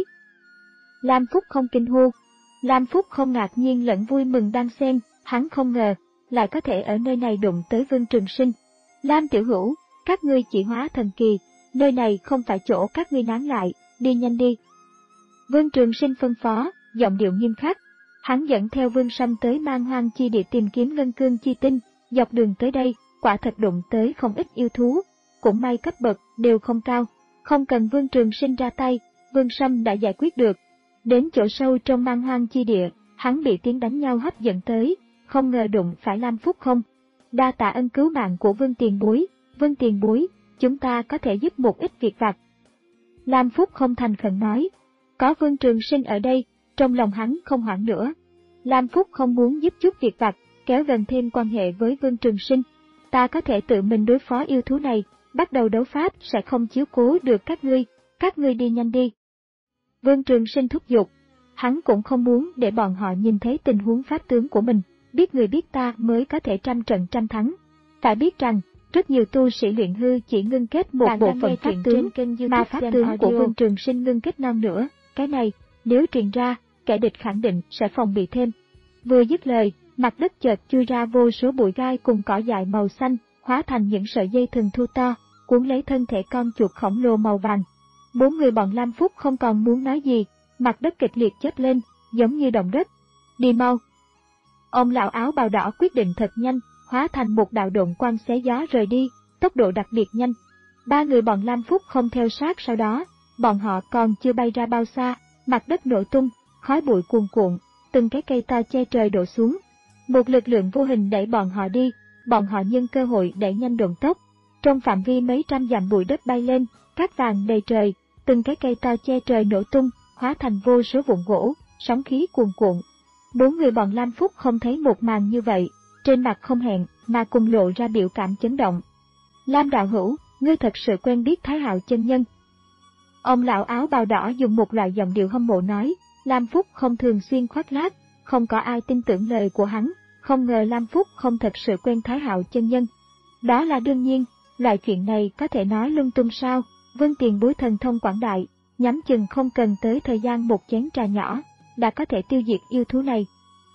Lam Phúc không kinh hô. Lam Phúc không ngạc nhiên lẫn vui mừng đang xen, hắn không ngờ, lại có thể ở nơi này đụng tới Vương Trường Sinh. Lam tiểu hữu, các ngươi chỉ hóa thần kỳ, nơi này không phải chỗ các ngươi nán lại, đi nhanh đi. Vương Trường Sinh phân phó, giọng điệu nghiêm khắc. Hắn dẫn theo Vương Sâm tới Man Hoang chi địa tìm kiếm ngân cương chi tinh, dọc đường tới đây, quả thật đụng tới không ít yêu thú, cũng may cấp bậc đều không cao, không cần Vương Trường Sinh ra tay, Vương Sâm đã giải quyết được. Đến chỗ sâu trong Man Hoang chi địa, hắn bị tiếng đánh nhau hấp dẫn tới, không ngờ đụng phải Lam Phúc không. Đa tạ ân cứu mạng của Vương tiền bối, Vương tiền bối, chúng ta có thể giúp một ít việc vặt. Lam Phúc không thành khẩn nói, có Vương Trường Sinh ở đây, trong lòng hắn không hoảng nữa. Lam Phúc không muốn giúp chút việc vặt, kéo gần thêm quan hệ với Vương Trường Sinh. Ta có thể tự mình đối phó yêu thú này, bắt đầu đấu pháp sẽ không chiếu cố được các ngươi, các ngươi đi nhanh đi. Vương Trường Sinh thúc giục, hắn cũng không muốn để bọn họ nhìn thấy tình huống pháp tướng của mình, biết người biết ta mới có thể trăm trận trăm thắng. Phải biết rằng, rất nhiều tu sĩ luyện hư chỉ ngưng kết một bộ phận pháp tướng, mà pháp tướng của Vương Trường Sinh ngưng kết non nữa. Cái này, nếu truyền ra, kẻ địch khẳng định sẽ phòng bị thêm. Vừa dứt lời, mặt đất chợt chui ra vô số bụi gai cùng cỏ dại màu xanh, hóa thành những sợi dây thừng thu to, cuốn lấy thân thể con chuột khổng lồ màu vàng. Bốn người bọn Lam Phúc không còn muốn nói gì, mặt đất kịch liệt chớp lên, giống như động đất. Đi mau! Ông lão áo bào đỏ quyết định thật nhanh, hóa thành một đạo độn quang xé gió rời đi, tốc độ đặc biệt nhanh. Ba người bọn Lam Phúc không theo sát sau đó, bọn họ còn chưa bay ra bao xa, mặt đất nổ tung, khói bụi cuồn cuộn, từng cái cây to che trời đổ xuống. Một lực lượng vô hình đẩy bọn họ đi, bọn họ nhân cơ hội đẩy nhanh độn tốc. Trong phạm vi mấy trăm dặm bụi đất bay lên, cát vàng đầy trời, từng cái cây to che trời nổ tung, hóa thành vô số vụn gỗ, sóng khí cuồn cuộn. Bốn người bọn Lam Phúc không thấy một màn như vậy, trên mặt không hẹn mà cùng lộ ra biểu cảm chấn động. Lam đạo hữu, ngươi thật sự quen biết Thái Hạo chân nhân. Ông lão áo bào đỏ dùng một loại giọng điệu hâm mộ nói. Lam Phúc không thường xuyên khoác lác, không có ai tin tưởng lời của hắn, không ngờ Lam Phúc không thật sự quen Thái Hạo chân nhân. Đó là đương nhiên, loại chuyện này có thể nói lung tung sao? Vân tiền bối thần thông quảng đại, nhắm chừng không cần tới thời gian một chén trà nhỏ, đã có thể tiêu diệt yêu thú này.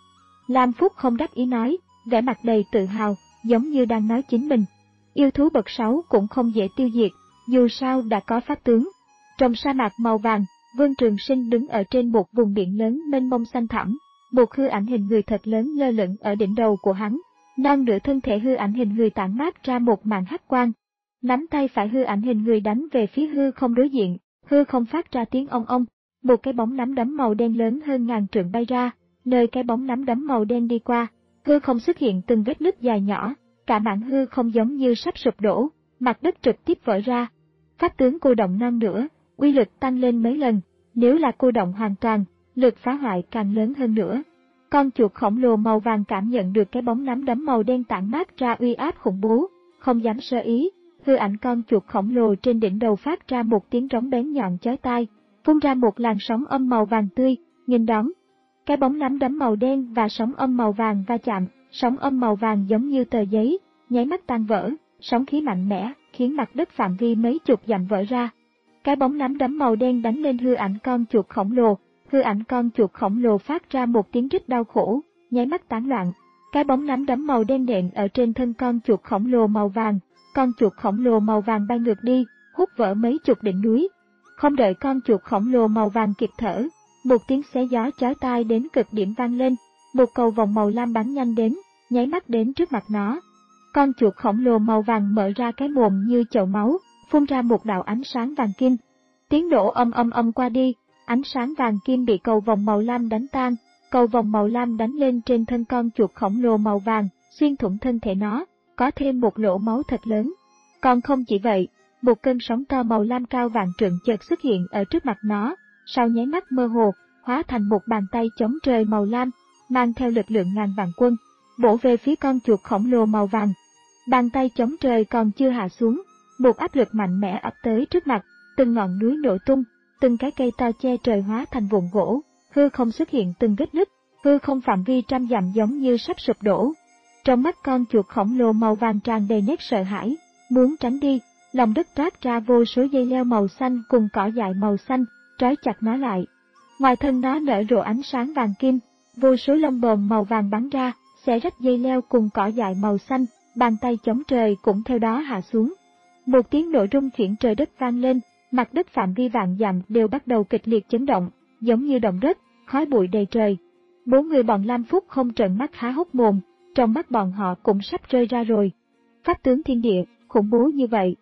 Lam Phúc không đắc ý nói, vẻ mặt đầy tự hào, giống như đang nói chính mình. Yêu thú bậc sáu cũng không dễ tiêu diệt, dù sao đã có pháp tướng. Trong sa mạc màu vàng, Vương Trường Sinh đứng ở trên một vùng biển lớn mênh mông xanh thẳm, một hư ảnh hình người thật lớn lơ lửng ở đỉnh đầu của hắn. Non nửa thân thể hư ảnh hình người tản mát ra một màn hắc quang. Nắm tay phải hư ảnh hình người đánh về phía hư không đối diện, hư không phát ra tiếng ong ong, một cái bóng nắm đấm màu đen lớn hơn ngàn trượng bay ra, nơi cái bóng nắm đấm màu đen đi qua, hư không xuất hiện từng vết nứt dài nhỏ, cả mảng hư không giống như sắp sụp đổ, mặt đất trực tiếp vỡ ra. Pháp tướng cô động non nữa, uy lực tăng lên mấy lần, nếu là cô động hoàn toàn, lực phá hoại càng lớn hơn nữa. Con chuột khổng lồ màu vàng cảm nhận được cái bóng nắm đấm màu đen tản mát ra uy áp khủng bố, không dám sơ ý, hư ảnh con chuột khổng lồ trên đỉnh đầu phát ra một tiếng rống bén nhọn chói tai, phun ra một làn sóng âm màu vàng tươi, nghênh đón. Cái bóng nắm đấm màu đen và sóng âm màu vàng va chạm, sóng âm màu vàng giống như tờ giấy, nháy mắt tan vỡ, sóng khí mạnh mẽ, khiến mặt đất phạm vi mấy chục dặm vỡ ra. Cái bóng nắm đấm màu đen đánh lên hư ảnh con chuột khổng lồ, hư ảnh con chuột khổng lồ phát ra một tiếng rít đau khổ, nháy mắt tán loạn. Cái bóng nắm đấm màu đen nện ở trên thân con chuột khổng lồ màu vàng, con chuột khổng lồ màu vàng bay ngược đi, hút vỡ mấy chục đỉnh núi. Không đợi con chuột khổng lồ màu vàng kịp thở, một tiếng xé gió chói tai đến cực điểm vang lên, một cầu vòng màu lam bắn nhanh đến, nháy mắt đến trước mặt nó. Con chuột khổng lồ màu vàng mở ra cái mồm như chậu máu, phun ra một đạo ánh sáng vàng kim. Tiếng nổ âm âm âm qua đi, ánh sáng vàng kim bị cầu vòng màu lam đánh tan, cầu vòng màu lam đánh lên trên thân con chuột khổng lồ màu vàng, xuyên thủng thân thể nó, có thêm một lỗ máu thật lớn. Còn không chỉ vậy, một cơn sóng to màu lam cao vạn trượng chợt xuất hiện ở trước mặt nó, sau nháy mắt mơ hồ, hóa thành một bàn tay chống trời màu lam, mang theo lực lượng ngàn vạn quân, bổ về phía con chuột khổng lồ màu vàng. Bàn tay chống trời còn chưa hạ xuống, một áp lực mạnh mẽ ập tới trước mặt, từng ngọn núi nổ tung, từng cái cây to che trời hóa thành vụn gỗ, hư không xuất hiện từng vết nứt, hư không phạm vi trăm dặm giống như sắp sụp đổ. Trong mắt con chuột khổng lồ màu vàng tràn đầy nét sợ hãi, muốn tránh đi, lòng đất toát ra vô số dây leo màu xanh cùng cỏ dại màu xanh, trói chặt nó lại. Ngoài thân nó nở rộ ánh sáng vàng kim, vô số lông bờm màu vàng bắn ra, xé rách dây leo cùng cỏ dại màu xanh, bàn tay chống trời cũng theo đó hạ xuống. Một tiếng nổ rung chuyển trời đất vang lên, mặt đất phạm vi vạn dặm đều bắt đầu kịch liệt chấn động, giống như động đất, khói bụi đầy trời. Bốn người bọn Lam Phúc không trợn mắt há hốc mồm, trong mắt bọn họ cũng sắp rơi ra rồi. Pháp tướng thiên địa, khủng bố như vậy.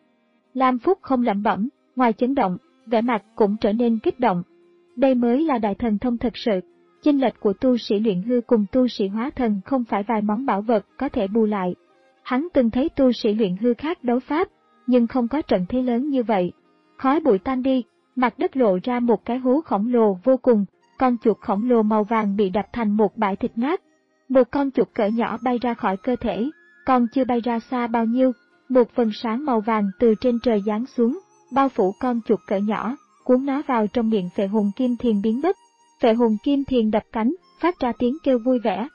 Lam Phúc không lẩm bẩm, ngoài chấn động, vẻ mặt cũng trở nên kích động. Đây mới là đại thần thông thật sự. Chênh lệch của tu sĩ luyện hư cùng tu sĩ hóa thần không phải vài món bảo vật có thể bù lại. Hắn từng thấy tu sĩ luyện hư khác đấu pháp, nhưng không có trận thế lớn như vậy. Khói bụi tan đi, mặt đất lộ ra một cái hố khổng lồ vô cùng, con chuột khổng lồ màu vàng bị đập thành một bãi thịt nát. Một con chuột cỡ nhỏ bay ra khỏi cơ thể, còn chưa bay ra xa bao nhiêu, một phần sáng màu vàng từ trên trời giáng xuống, bao phủ con chuột cỡ nhỏ, cuốn nó vào trong miệng Phệ Hồn Kim Thiền biến mất. Phệ Hồn Kim Thiền đập cánh, phát ra tiếng kêu vui vẻ.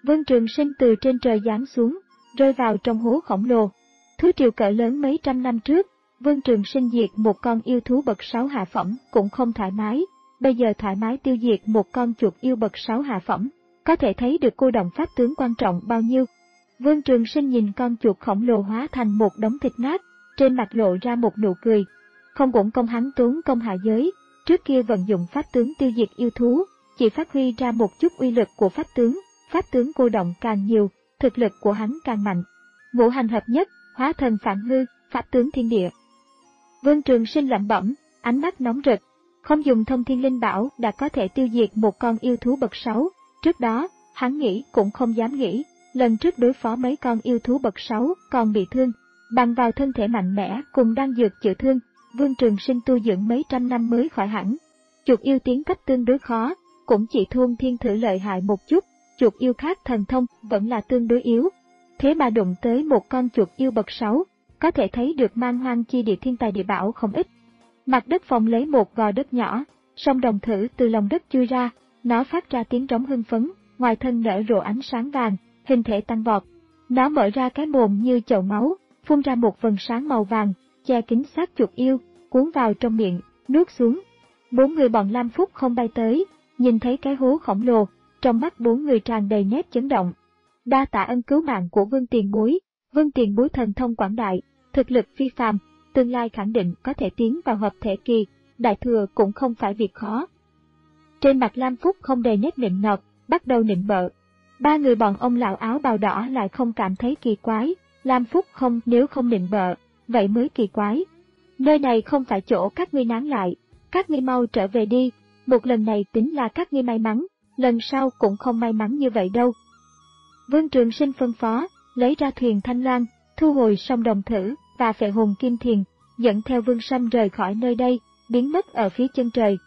Vương Trường Sinh từ trên trời giáng xuống, rơi vào trong hố khổng lồ. Thú triều cỡ lớn mấy trăm năm trước, Vương Trường Sinh diệt một con yêu thú bậc sáu hạ phẩm cũng không thoải mái, bây giờ thoải mái tiêu diệt một con chuột yêu bậc sáu hạ phẩm, có thể thấy được cô động pháp tướng quan trọng bao nhiêu. Vương Trường Sinh nhìn con chuột khổng lồ hóa thành một đống thịt nát, trên mặt lộ ra một nụ cười. Không uổng công hắn tốn công hạ giới, trước kia vận dụng pháp tướng tiêu diệt yêu thú, chỉ phát huy ra một chút uy lực của pháp tướng, pháp tướng cô động càng nhiều, thực lực của hắn càng mạnh. Ngũ hành hợp nhất, hóa thần phản hư, pháp tướng thiên địa. Vương Trường Sinh lẩm bẩm, ánh mắt nóng rực, không dùng thông thiên linh bảo đã có thể tiêu diệt một con yêu thú bậc sáu, trước đó, hắn nghĩ cũng không dám nghĩ, lần trước đối phó mấy con yêu thú bậc sáu còn bị thương, bằng vào thân thể mạnh mẽ cùng đang dược chữa thương, Vương Trường Sinh tu dưỡng mấy trăm năm mới khỏi hẳn. Chuột yêu tiến cấp tương đối khó, cũng chỉ thôn thiên thử lợi hại một chút, chuột yêu khác thần thông vẫn là tương đối yếu. Thế mà đụng tới một con chuột yêu bậc sáu, có thể thấy được man hoang chi địa thiên tài địa bảo không ít. Mặt đất phòng lấy một gò đất nhỏ, song đồng thử từ lòng đất chui ra, nó phát ra tiếng rống hưng phấn, ngoài thân nở rộ ánh sáng vàng, hình thể tăng vọt. Nó mở ra cái mồm như chậu máu, phun ra một vầng sáng màu vàng, che kín xác chuột yêu, cuốn vào trong miệng, nuốt xuống. Bốn người bọn Lam Phúc không bay tới, nhìn thấy cái hố khổng lồ, trong mắt bốn người tràn đầy nét chấn động. Đa tạ ân cứu mạng của Vương Tiền Bối, Vương Tiền Bối thần thông quảng đại, thực lực phi phàm, tương lai khẳng định có thể tiến vào hợp thể kỳ, đại thừa cũng không phải việc khó. Trên mặt Lam Phúc không đầy nét nịnh nọt, bắt đầu nịnh bợ. Ba người bọn ông lão áo bào đỏ lại không cảm thấy kỳ quái, Lam Phúc không, nếu không nịnh bợ, vậy mới kỳ quái. Nơi này không phải chỗ các ngươi nán lại, các ngươi mau trở về đi, một lần này tính là các ngươi may mắn, lần sau cũng không may mắn như vậy đâu. Vương Trường Sinh phân phó, lấy ra thuyền Thanh Loan, thu hồi sông Đồng Thử và phệ hồn Kim Thiền, dẫn theo Vương Sâm rời khỏi nơi đây, biến mất ở phía chân trời.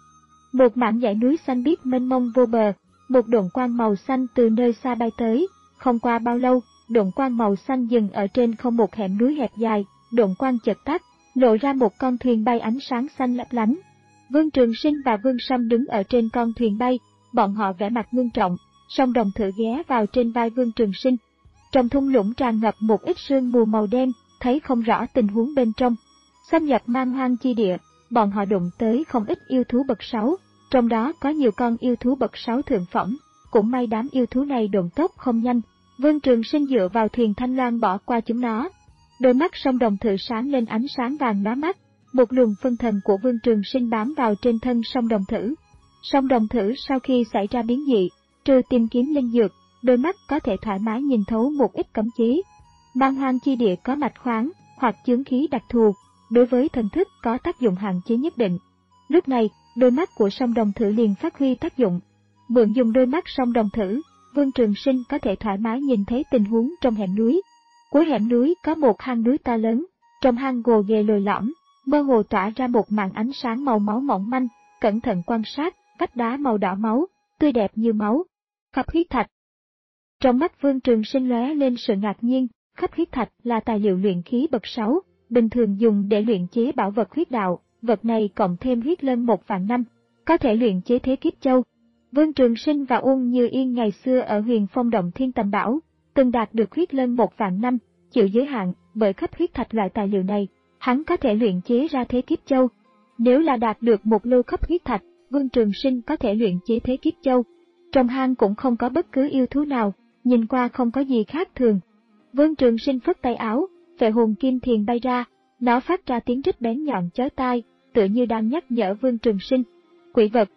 Một mảng dãy núi xanh biếc mênh mông vô bờ, một độn quang màu xanh từ nơi xa bay tới, không qua bao lâu, độn quang màu xanh dừng ở trên không một hẻm núi hẹp dài, độn quang chợt tắt, lộ ra một con thuyền bay ánh sáng xanh lấp lánh. Vương Trường Sinh và Vương Sâm đứng ở trên con thuyền bay, bọn họ vẻ mặt ngưng trọng, song Đồng Thử ghé vào trên vai Vương Trường Sinh. Trong thung lũng tràn ngập một ít sương mù màu đen, thấy không rõ tình huống bên trong. Xâm nhập man hoang chi địa, bọn họ đụng tới không ít yêu thú bậc sáu, trong đó có nhiều con yêu thú bậc sáu thượng phẩm, cũng may đám yêu thú này độn tốc không nhanh. Vương Trường Sinh dựa vào thuyền Thanh Loan bỏ qua chúng nó. Đôi mắt song Đồng Thử sáng lên ánh sáng vàng lóa mắt, một luồng phân thần của Vương Trường Sinh bám vào trên thân song Đồng Thử. Song Đồng Thử sau khi xảy ra biến dị, trừ tìm kiếm linh dược, đôi mắt có thể thoải mái nhìn thấu một ít cấm chế. Man hoang chi địa có mạch khoáng hoặc chướng khí đặc thù, đối với thần thức có tác dụng hạn chế nhất định. Lúc này, đôi mắt của song Đồng Thử liền phát huy tác dụng. Mượn dùng đôi mắt song Đồng Thử, Vương Trường Sinh có thể thoải mái nhìn thấy tình huống trong hẻm núi. Cuối hẻm núi có một hang núi to lớn, trong hang gồ ghề lồi lõm, mơ hồ tỏa ra một màn ánh sáng màu máu mỏng manh. Cẩn thận quan sát, vách đá màu đỏ máu, tươi đẹp như máu. Khắp huyết thạch. Trong mắt Vương Trường Sinh lóe lên sự ngạc nhiên, khắp huyết thạch là tài liệu luyện khí bậc sáu, bình thường dùng để luyện chế bảo vật huyết đạo, vật này cộng thêm huyết lân một vạn năm, có thể luyện chế thế kiếp châu. Vương Trường Sinh và Uông Như Yên ngày xưa ở Huyền Phong Động Thiên Tầm Bảo, từng đạt được huyết lân một vạn năm, chịu giới hạn bởi khắp huyết thạch loại tài liệu này, hắn có thể luyện chế ra thế kiếp châu. Nếu là đạt được một lô khắp huyết thạch, Vương Trường Sinh có thể luyện chế thế kiếp châu. Trong hang cũng không có bất cứ yêu thú nào, nhìn qua không có gì khác thường. Vương Trường Sinh phất tay áo, phệ hồn Kim Thiền bay ra, nó phát ra tiếng rít bén nhọn chói tai, tựa như đang nhắc nhở Vương Trường Sinh. Quỷ vật.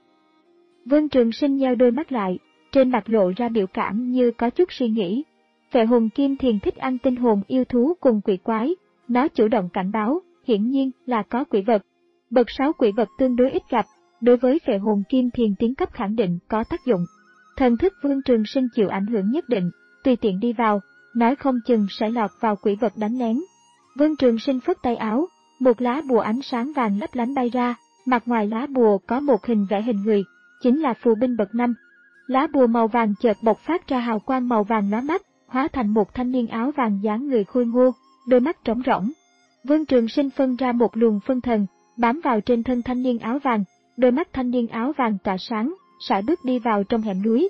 Vương Trường Sinh nheo đôi mắt lại, trên mặt lộ ra biểu cảm như có chút suy nghĩ. Phệ hồn Kim Thiền thích ăn tinh hồn yêu thú cùng quỷ quái, nó chủ động cảnh báo, hiển nhiên là có quỷ vật. Bậc sáu quỷ vật tương đối ít gặp, đối với phệ hồn Kim Thiền tiến cấp khẳng định có tác dụng. Thần thức Vương Trường Sinh chịu ảnh hưởng nhất định, tùy tiện đi vào, nói không chừng sẽ lọt vào quỷ vật đánh lén. Vương Trường Sinh phất tay áo, một lá bùa ánh sáng vàng lấp lánh bay ra, mặt ngoài lá bùa có một hình vẽ hình người, chính là phù binh bậc năm. Lá bùa màu vàng chợt bộc phát ra hào quang màu vàng lóa mắt, hóa thành một thanh niên áo vàng dáng người khôi ngô, đôi mắt trống rỗng. Vương Trường Sinh phân ra một luồng phân thần, bám vào trên thân thanh niên áo vàng, đôi mắt thanh niên áo vàng tỏa sáng, sải bước đi vào trong hẻm núi.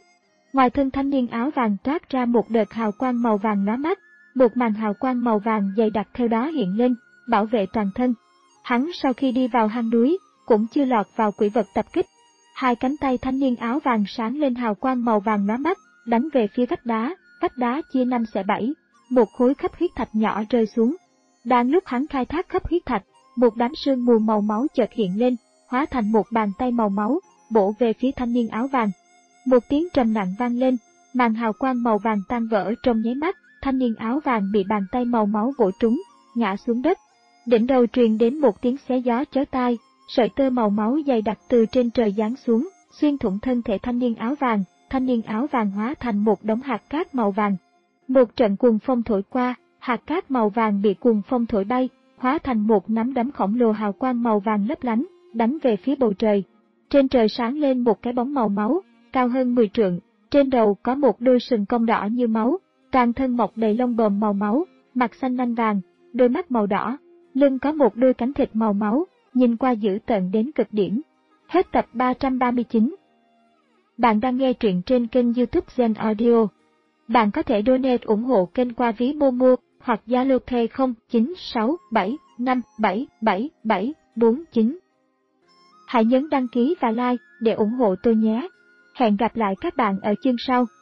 Ngoài thân thanh niên áo vàng toát ra một đợt hào quang màu vàng lóa mắt, một màn hào quang màu vàng dày đặc theo đó hiện lên, bảo vệ toàn thân. Hắn sau khi đi vào hang núi, cũng chưa lọt vào quỷ vật tập kích. Hai cánh tay thanh niên áo vàng sáng lên hào quang màu vàng lóa mắt, đánh về phía vách đá, vách đá chia năm xẻ bảy, một khối khắp huyết thạch nhỏ rơi xuống. Đang lúc hắn khai thác khắp huyết thạch, một đám sương mù màu máu chợt hiện lên, hóa thành một bàn tay màu máu, bổ về phía thanh niên áo vàng. Một tiếng trầm nặng vang lên, màn hào quang màu vàng tan vỡ trong nháy mắt, thanh niên áo vàng bị bàn tay màu máu bổ trúng, ngã xuống đất. Đỉnh đầu truyền đến một tiếng xé gió chói tai, sợi tơ màu máu dày đặc từ trên trời giáng xuống, xuyên thủng thân thể thanh niên áo vàng, thanh niên áo vàng hóa thành một đống hạt cát màu vàng. Một trận cuồng phong thổi qua, hạt cát màu vàng bị cuồng phong thổi bay, hóa thành một nắm đấm khổng lồ hào quang màu vàng lấp lánh, đánh về phía bầu trời. Trên trời sáng lên một cái bóng màu máu, cao hơn mười trượng, trên đầu có một đôi sừng cong đỏ như máu, toàn thân mọc đầy lông bờm màu máu, mặt xanh nanh vàng, đôi mắt màu đỏ, lưng có một đôi cánh thịt màu máu, nhìn qua dữ tợn đến cực điểm. Hết tập ba trăm ba mươi chín. Bạn đang nghe truyện trên kênh YouTube Zen Audio. Bạn có thể donate ủng hộ kênh qua ví Momo hoặc Zalo Pay không chín sáu bảy năm bảy bảy bảy bốn chín. Hãy nhấn đăng ký và like để ủng hộ tôi nhé. Hẹn gặp lại các bạn ở chương sau.